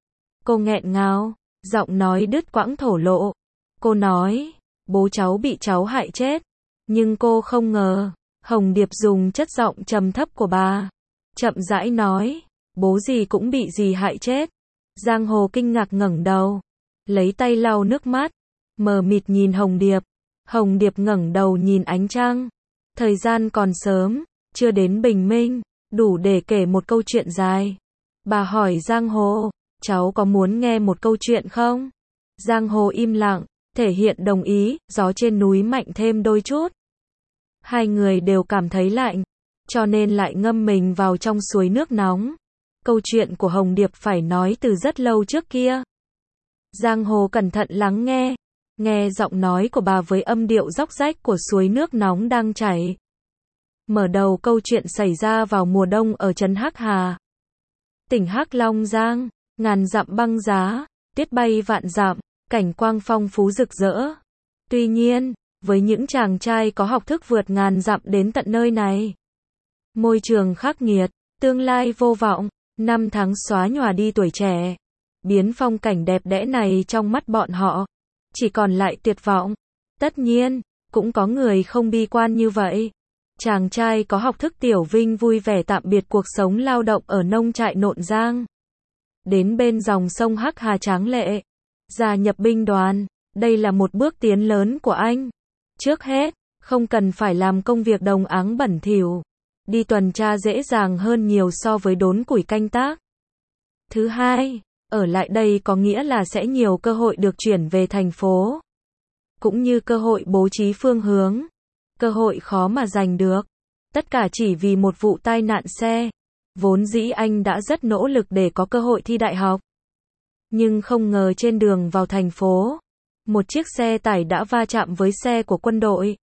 Cô nghẹn ngào, giọng nói đứt quãng thổ lộ. Cô nói, bố cháu bị cháu hại chết. Nhưng cô không ngờ, Hồng Điệp dùng chất giọng trầm thấp của bà. Chậm rãi nói, bố dì cũng bị dì hại chết. Giang Hồ kinh ngạc ngẩng đầu. Lấy tay lau nước mắt. Mờ mịt nhìn Hồng Điệp. Hồng Điệp ngẩng đầu nhìn ánh trăng. Thời gian còn sớm, chưa đến bình minh, đủ để kể một câu chuyện dài. Bà hỏi Giang Hồ, cháu có muốn nghe một câu chuyện không? Giang Hồ im lặng, thể hiện đồng ý, gió trên núi mạnh thêm đôi chút. Hai người đều cảm thấy lạnh, cho nên lại ngâm mình vào trong suối nước nóng. Câu chuyện của Hồng Điệp phải nói từ rất lâu trước kia. Giang Hồ cẩn thận lắng nghe. Nghe giọng nói của bà với âm điệu róc rách của suối nước nóng đang chảy. Mở đầu câu chuyện xảy ra vào mùa đông ở trấn Hắc Hà, tỉnh Hắc Long Giang. Ngàn dặm băng giá, tuyết bay vạn dặm, cảnh quang phong phú rực rỡ. Tuy nhiên, với những chàng trai có học thức vượt ngàn dặm đến tận nơi này, môi trường khắc nghiệt, tương lai vô vọng, năm tháng xóa nhòa đi tuổi trẻ, biến phong cảnh đẹp đẽ này trong mắt bọn họ chỉ còn lại tuyệt vọng. Tất nhiên, cũng có người không bi quan như vậy. Chàng trai có học thức Tiểu Vinh vui vẻ tạm biệt cuộc sống lao động ở nông trại Nộn Giang, đến bên dòng sông Hắc Hà tráng lệ, gia nhập binh đoàn. Đây là một bước tiến lớn của anh. Trước hết, không cần phải làm công việc đồng áng bẩn thỉu, đi tuần tra dễ dàng hơn nhiều so với đốn củi canh tác. Thứ hai, ở lại đây có nghĩa là sẽ nhiều cơ hội được chuyển về thành phố, cũng như cơ hội bố trí phương hướng, cơ hội khó mà giành được. Tất cả chỉ vì một vụ tai nạn xe. Vốn dĩ anh đã rất nỗ lực để có cơ hội thi đại học. Nhưng không ngờ trên đường vào thành phố, một chiếc xe tải đã va chạm với xe của quân đội.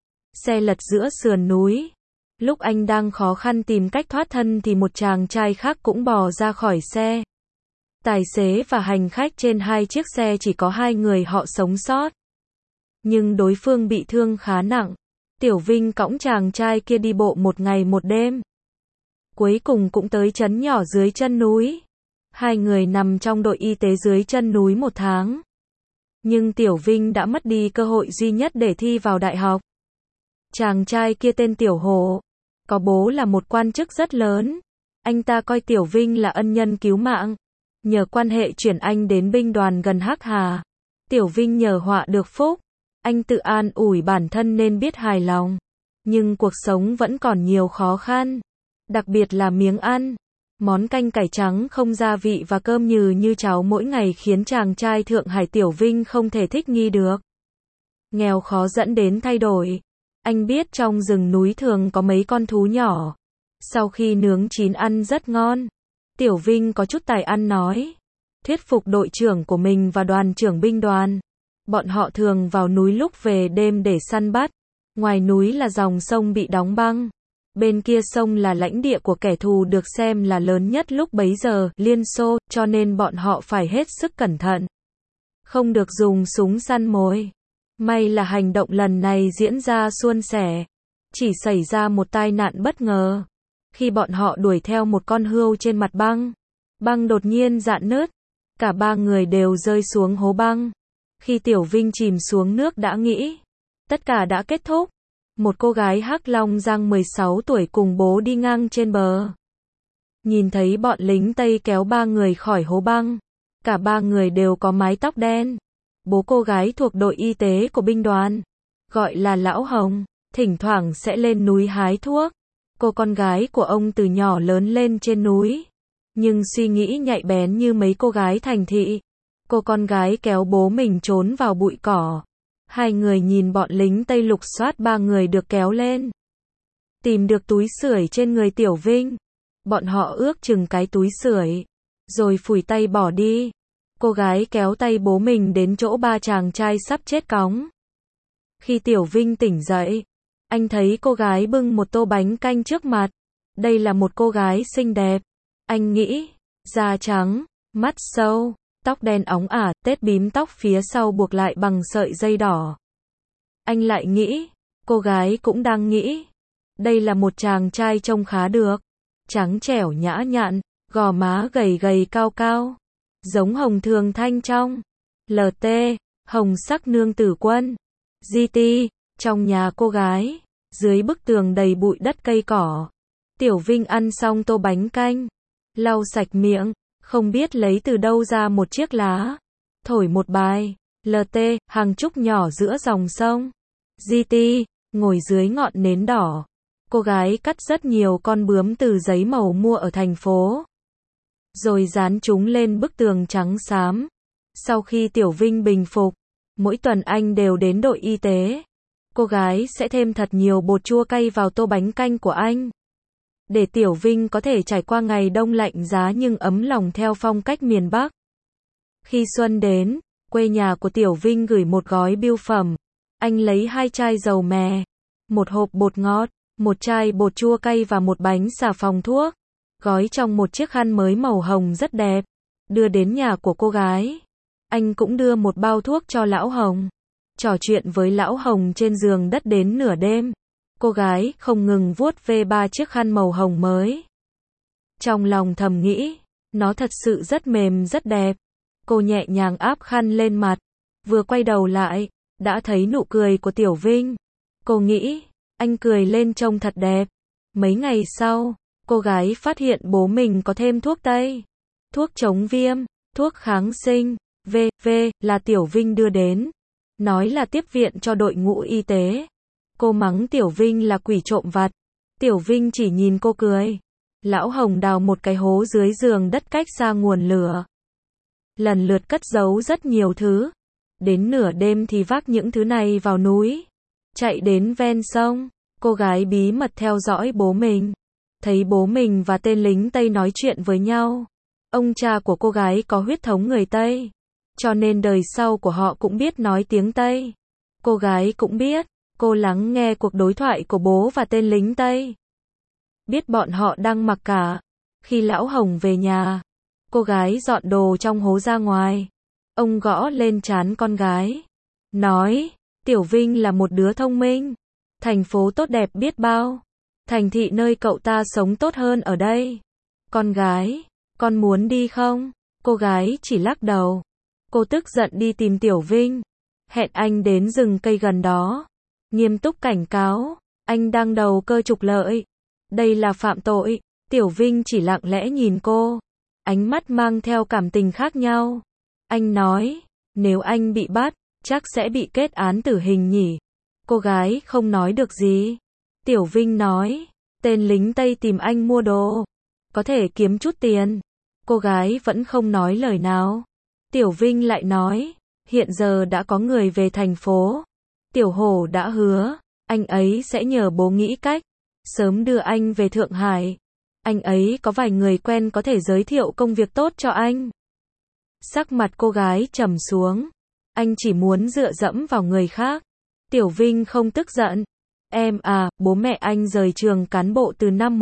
Xe lật giữa sườn núi. Lúc anh đang khó khăn tìm cách thoát thân thì một chàng trai khác cũng bò ra khỏi xe. Tài xế và hành khách trên hai chiếc xe chỉ có hai người họ sống sót. Nhưng đối phương bị thương khá nặng. Tiểu Vinh cõng chàng trai kia đi bộ một ngày một đêm. Cuối cùng cũng tới trấn nhỏ dưới chân núi. Hai người nằm trong đội y tế dưới chân núi một tháng. Nhưng Tiểu Vinh đã mất đi cơ hội duy nhất để thi vào đại học. Chàng trai kia tên Tiểu Hổ, có bố là một quan chức rất lớn. Anh ta coi Tiểu Vinh là ân nhân cứu mạng. Nhờ quan hệ chuyển anh đến binh đoàn gần Hắc Hà. Tiểu Vinh nhờ họa được phúc. Anh tự an ủi bản thân nên biết hài lòng. Nhưng cuộc sống vẫn còn nhiều khó khăn. Đặc biệt là miếng ăn. Món canh cải trắng không gia vị và cơm nhừ như cháo mỗi ngày khiến chàng trai Thượng Hải Tiểu Vinh không thể thích nghi được. Nghèo khó dẫn đến thay đổi. Anh biết trong rừng núi thường có mấy con thú nhỏ. Sau khi nướng chín ăn rất ngon. Tiểu Vinh có chút tài ăn nói. Thuyết phục đội trưởng của mình và đoàn trưởng binh đoàn. Bọn họ thường vào núi lúc về đêm để săn bắt. Ngoài núi là dòng sông bị đóng băng. Bên kia sông là lãnh địa của kẻ thù được xem là lớn nhất lúc bấy giờ, Liên Xô, cho nên bọn họ phải hết sức cẩn thận. Không được dùng súng săn mồi. May là hành động lần này diễn ra suôn sẻ. Chỉ xảy ra một tai nạn bất ngờ. Khi bọn họ đuổi theo một con hươu trên mặt băng, băng đột nhiên rạn nứt. Cả ba người đều rơi xuống hố băng. Khi Tiểu Vinh chìm xuống nước đã nghĩ, tất cả đã kết thúc. Một cô gái Hắc Long Giang 16 tuổi cùng bố đi ngang trên bờ. Nhìn thấy bọn lính Tây kéo ba người khỏi hố băng. Cả ba người đều có mái tóc đen. Bố cô gái thuộc đội y tế của binh đoàn, gọi là Lão Hồng, thỉnh thoảng sẽ lên núi hái thuốc. Cô con gái của ông từ nhỏ lớn lên trên núi, nhưng suy nghĩ nhạy bén như mấy cô gái thành thị. Cô con gái kéo bố mình trốn vào bụi cỏ. Hai người nhìn bọn lính Tây lục soát ba người được kéo lên. Tìm được túi sưởi trên người Tiểu Vinh. Bọn họ ước chừng cái túi sưởi, rồi phủi tay bỏ đi. Cô gái kéo tay bố mình đến chỗ ba chàng trai sắp chết cóng. Khi Tiểu Vinh tỉnh dậy, anh thấy cô gái bưng một tô bánh canh trước mặt. Đây là một cô gái xinh đẹp. Anh nghĩ, da trắng, mắt sâu, tóc đen óng ả, tết bím tóc phía sau buộc lại bằng sợi dây đỏ. Anh lại nghĩ, cô gái cũng đang nghĩ, đây là một chàng trai trông khá được, trắng trẻo nhã nhặn, gò má gầy gầy cao cao, giống Hồng Thường Thanh trong LT, Hồng Sắc Nương Tử Quân, GT, trong nhà cô gái, dưới bức tường đầy bụi đất cây cỏ. Tiểu Vinh ăn xong tô bánh canh, lau sạch miệng, không biết lấy từ đâu ra một chiếc lá, thổi một bài, LT, hàng trúc nhỏ giữa dòng sông, GT, ngồi dưới ngọn nến đỏ. Cô gái cắt rất nhiều con bướm từ giấy màu mua ở thành phố, rồi dán chúng lên bức tường trắng xám. Sau khi Tiểu Vinh bình phục, mỗi tuần anh đều đến đội y tế. Cô gái sẽ thêm thật nhiều bột chua cay vào tô bánh canh của anh, để Tiểu Vinh có thể trải qua ngày đông lạnh giá nhưng ấm lòng theo phong cách miền Bắc. Khi xuân đến, quê nhà của Tiểu Vinh gửi một gói bưu phẩm. Anh lấy 2 chai dầu mè, một hộp bột ngọt, một chai bột chua cay và một bánh xà phòng thuốc, gói trong một chiếc khăn mới màu hồng rất đẹp, đưa đến nhà của cô gái. Anh cũng đưa một bao thuốc cho Lão Hồng. Trò chuyện với Lão Hồng trên giường đất đến nửa đêm. Cô gái không ngừng vuốt ve 3 chiếc khăn màu hồng mới. Trong lòng thầm nghĩ, nó thật sự rất mềm rất đẹp. Cô nhẹ nhàng áp khăn lên mặt, vừa quay đầu lại, đã thấy nụ cười của Tiểu Vinh. Cô nghĩ, anh cười lên trông thật đẹp. Mấy ngày sau, cô gái phát hiện bố mình có thêm thuốc tây, thuốc chống viêm, thuốc kháng sinh, v.v. là Tiểu Vinh đưa đến, nói là tiếp viện cho đội ngũ y tế. Cô mắng Tiểu Vinh là quỷ trộm vặt. Tiểu Vinh chỉ nhìn cô cười. Lão Hồng đào một cái hố dưới giường đất cách xa nguồn lửa, lần lượt cất giấu rất nhiều thứ. Đến nửa đêm thì vác những thứ này vào núi, chạy đến ven sông. Cô gái bí mật theo dõi bố mình, thấy bố mình và tên lính Tây nói chuyện với nhau. Ông cha của cô gái có huyết thống người Tây, cho nên đời sau của họ cũng biết nói tiếng Tây. Cô gái cũng biết. Cô lắng nghe cuộc đối thoại của bố và tên lính Tây, biết bọn họ đang mặc cả. Khi Lão Hồng về nhà, cô gái dọn đồ trong hố ra ngoài. Ông gõ lên trán con gái, nói, Tiểu Vinh là một đứa thông minh. Thành phố tốt đẹp biết bao. Thành thị nơi cậu ta sống tốt hơn ở đây. Con gái, con muốn đi không? Cô gái chỉ lắc đầu. Cô tức giận đi tìm Tiểu Vinh, hẹn anh đến rừng cây gần đó. Nghiêm túc cảnh cáo, anh đang đầu cơ trục lợi. Đây là phạm tội. Tiểu Vinh chỉ lặng lẽ nhìn cô, ánh mắt mang theo cảm tình khác nhau. Anh nói, nếu anh bị bắt, chắc sẽ bị kết án tử hình nhỉ. Cô gái không nói được gì. Tiểu Vinh nói, tên lính Tây tìm anh mua đồ, có thể kiếm chút tiền. Cô gái vẫn không nói lời nào. Tiểu Vinh lại nói, hiện giờ đã có người về thành phố. Tiểu Hổ đã hứa, anh ấy sẽ nhờ bố nghĩ cách, sớm đưa anh về Thượng Hải. Anh ấy có vài người quen có thể giới thiệu công việc tốt cho anh. Sắc mặt cô gái trầm xuống. Anh chỉ muốn dựa dẫm vào người khác. Tiểu Vinh không tức giận. Em à, bố mẹ anh rời trường cán bộ từ năm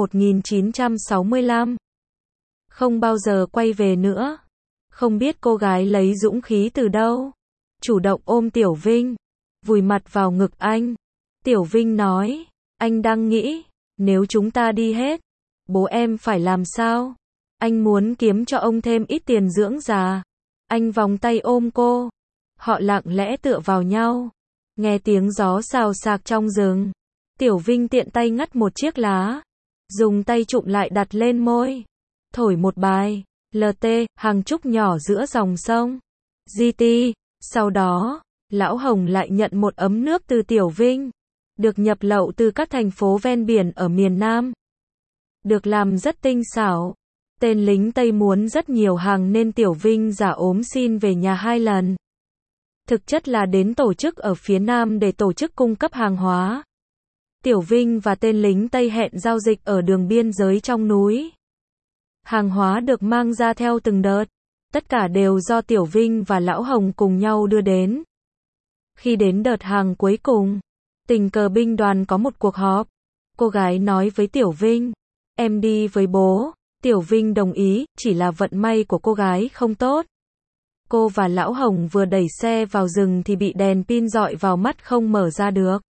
1965. Không bao giờ quay về nữa. Không biết cô gái lấy dũng khí từ đâu. Chủ động ôm Tiểu Vinh. Vùi mặt vào ngực anh. Tiểu Vinh nói, anh đang nghĩ, nếu chúng ta đi hết, bố em phải làm sao? Anh muốn kiếm cho ông thêm ít tiền dưỡng già. Anh vòng tay ôm cô. Họ lặng lẽ tựa vào nhau. Nghe tiếng gió xào xạc trong rừng. Tiểu Vinh tiện tay ngắt một chiếc lá. Dùng tay chụm lại đặt lên môi. Thổi một bài. LT, hàng trúc nhỏ giữa dòng sông. GT. Sau đó, Lão Hồng lại nhận một ấm nước từ Tiểu Vinh. Được nhập lậu từ các thành phố ven biển ở miền Nam. Được làm rất tinh xảo. Tên lính Tây muốn rất nhiều hàng nên Tiểu Vinh giả ốm xin về nhà 2 lần. Thực chất là đến tổ chức ở phía Nam để tổ chức cung cấp hàng hóa. Tiểu Vinh và tên lính Tây hẹn giao dịch ở đường biên giới trong núi. Hàng hóa được mang ra theo từng đợt. Tất cả đều do Tiểu Vinh và Lão Hồng cùng nhau đưa đến. Khi đến đợt hàng cuối cùng, tình cờ binh đoàn có một cuộc họp. Cô gái nói với Tiểu Vinh, em đi với bố. Tiểu Vinh đồng ý, chỉ là vận may của cô gái không tốt. Cô và Lão Hồng vừa đẩy xe vào rừng thì bị đèn pin rọi vào mắt không mở ra được.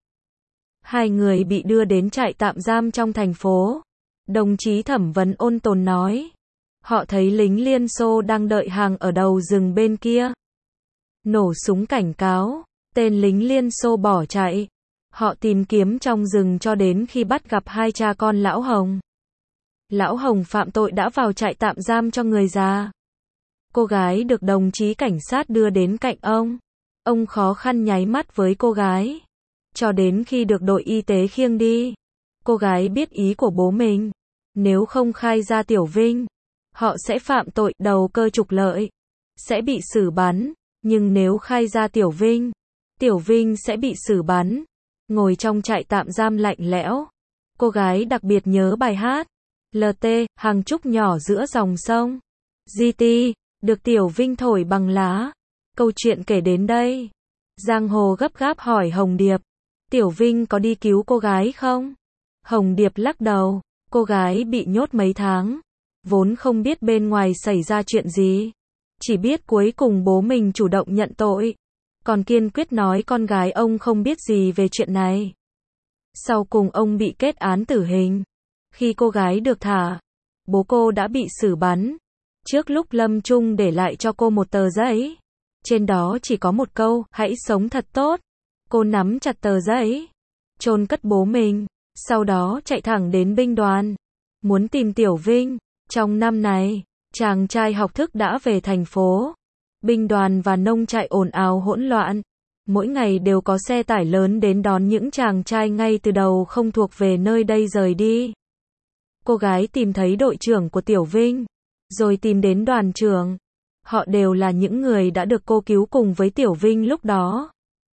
2 người bị đưa đến trại tạm giam trong thành phố. Đồng chí thẩm vấn ôn tồn nói. Họ thấy lính Liên Xô đang đợi hàng ở đầu rừng bên kia. Nổ súng cảnh cáo. Tên lính Liên Xô bỏ chạy. Họ tìm kiếm trong rừng cho đến khi bắt gặp 2 cha con Lão Hồng. Lão Hồng phạm tội đã vào trại tạm giam cho người già. Cô gái được đồng chí cảnh sát đưa đến cạnh ông. Ông khó khăn nháy mắt với cô gái. Cho đến khi được đội y tế khiêng đi. Cô gái biết ý của bố mình. Nếu không khai ra Tiểu Vinh, họ sẽ phạm tội đầu cơ trục lợi. Sẽ bị xử bắn. Nhưng nếu khai ra Tiểu Vinh sẽ bị xử bắn. Ngồi trong trại tạm giam lạnh lẽo. Cô gái đặc biệt nhớ bài hát. LT, hàng trúc nhỏ giữa dòng sông. GT, được Tiểu Vinh thổi bằng lá. Câu chuyện kể đến đây. Giang Hồ gấp gáp hỏi Hồng Điệp. Tiểu Vinh có đi cứu cô gái không? Hồng Điệp lắc đầu. Cô gái bị nhốt mấy tháng. Vốn không biết bên ngoài xảy ra chuyện gì. Chỉ biết cuối cùng bố mình chủ động nhận tội. Còn kiên quyết nói con gái ông không biết gì về chuyện này. Sau cùng ông bị kết án tử hình. Khi cô gái được thả, bố cô đã bị xử bắn. Trước lúc lâm chung để lại cho cô một tờ giấy. Trên đó chỉ có một câu, hãy sống thật tốt. Cô nắm chặt tờ giấy, chôn cất bố mình, sau đó chạy thẳng đến binh đoàn. Muốn tìm Tiểu Vinh. Trong năm này, chàng trai học thức đã về thành phố. Binh đoàn và nông trại ồn ào hỗn loạn. Mỗi ngày đều có xe tải lớn đến đón những chàng trai ngay từ đầu không thuộc về nơi đây rời đi. Cô gái tìm thấy đội trưởng của Tiểu Vinh, rồi tìm đến đoàn trưởng. Họ đều là những người đã được cô cứu cùng với Tiểu Vinh lúc đó.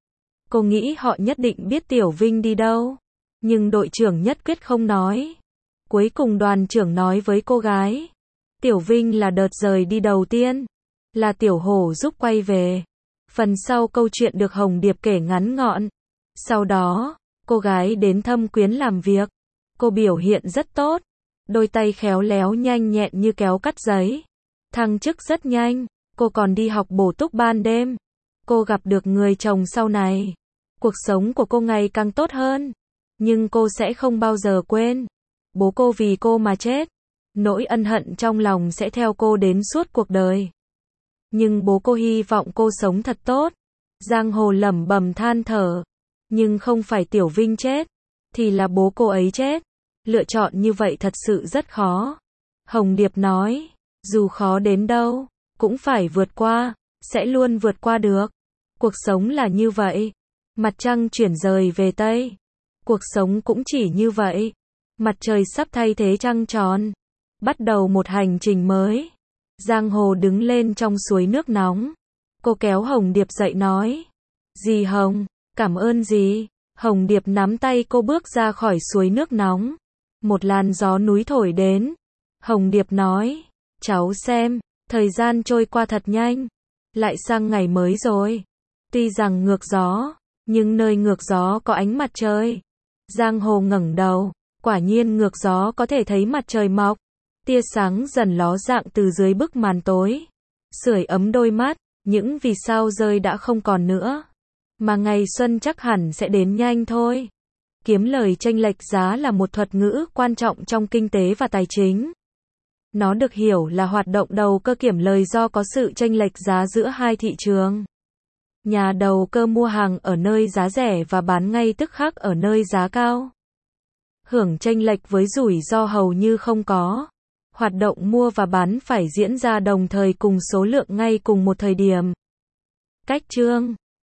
Cô nghĩ họ nhất định biết Tiểu Vinh đi đâu. Nhưng đội trưởng nhất quyết không nói. Cuối cùng đoàn trưởng nói với cô gái. Tiểu Vinh là đợt rời đi đầu tiên. Là Tiểu Hổ giúp quay về. Phần sau câu chuyện được Hồng Điệp kể ngắn gọn. Sau đó, cô gái đến Thâm Quyến làm việc. Cô biểu hiện rất tốt. Đôi tay khéo léo nhanh nhẹn như kéo cắt giấy. Thăng chức rất nhanh. Cô còn đi học bổ túc ban đêm. Cô gặp được người chồng sau này. Cuộc sống của cô ngày càng tốt hơn. Nhưng cô sẽ không bao giờ quên. Bố cô vì cô mà chết. Nỗi ân hận trong lòng sẽ theo cô đến suốt cuộc đời. Nhưng bố cô hy vọng cô sống thật tốt. Giang Hồ lẩm bẩm than thở. Nhưng không phải Tiểu Vinh chết. Thì là bố cô ấy chết. Lựa chọn như vậy thật sự rất khó. Hồng Điệp nói. Dù khó đến đâu, cũng phải vượt qua. Sẽ luôn vượt qua được. Cuộc sống là như vậy. Mặt trăng chuyển rời về Tây. Cuộc sống cũng chỉ như vậy. Mặt trời sắp thay thế trăng tròn. Bắt đầu một hành trình mới. Giang Hồ đứng lên trong suối nước nóng. Cô kéo Hồng Điệp dậy nói. Dì Hồng, cảm ơn dì. Hồng Điệp nắm tay cô bước ra khỏi suối nước nóng. Một làn gió núi thổi đến. Hồng Điệp nói. Cháu xem, thời gian trôi qua thật nhanh. Lại sang ngày mới rồi. Tuy rằng ngược gió, nhưng nơi ngược gió có ánh mặt trời. Giang Hồ ngẩng đầu, quả nhiên ngược gió có thể thấy mặt trời mọc. Tia sáng dần ló dạng từ dưới bức màn tối, sưởi ấm đôi mắt, những vì sao rơi đã không còn nữa. Mà ngày xuân chắc hẳn sẽ đến nhanh thôi. Kiếm lời chênh lệch giá là một thuật ngữ quan trọng trong kinh tế và tài chính. Nó được hiểu là hoạt động đầu cơ kiếm lời do có sự chênh lệch giá giữa hai thị trường. Nhà đầu cơ mua hàng ở nơi giá rẻ và bán ngay tức khắc ở nơi giá cao. Hưởng chênh lệch với rủi ro hầu như không có. Hoạt động mua và bán phải diễn ra đồng thời cùng số lượng ngay cùng một thời điểm. Cách chương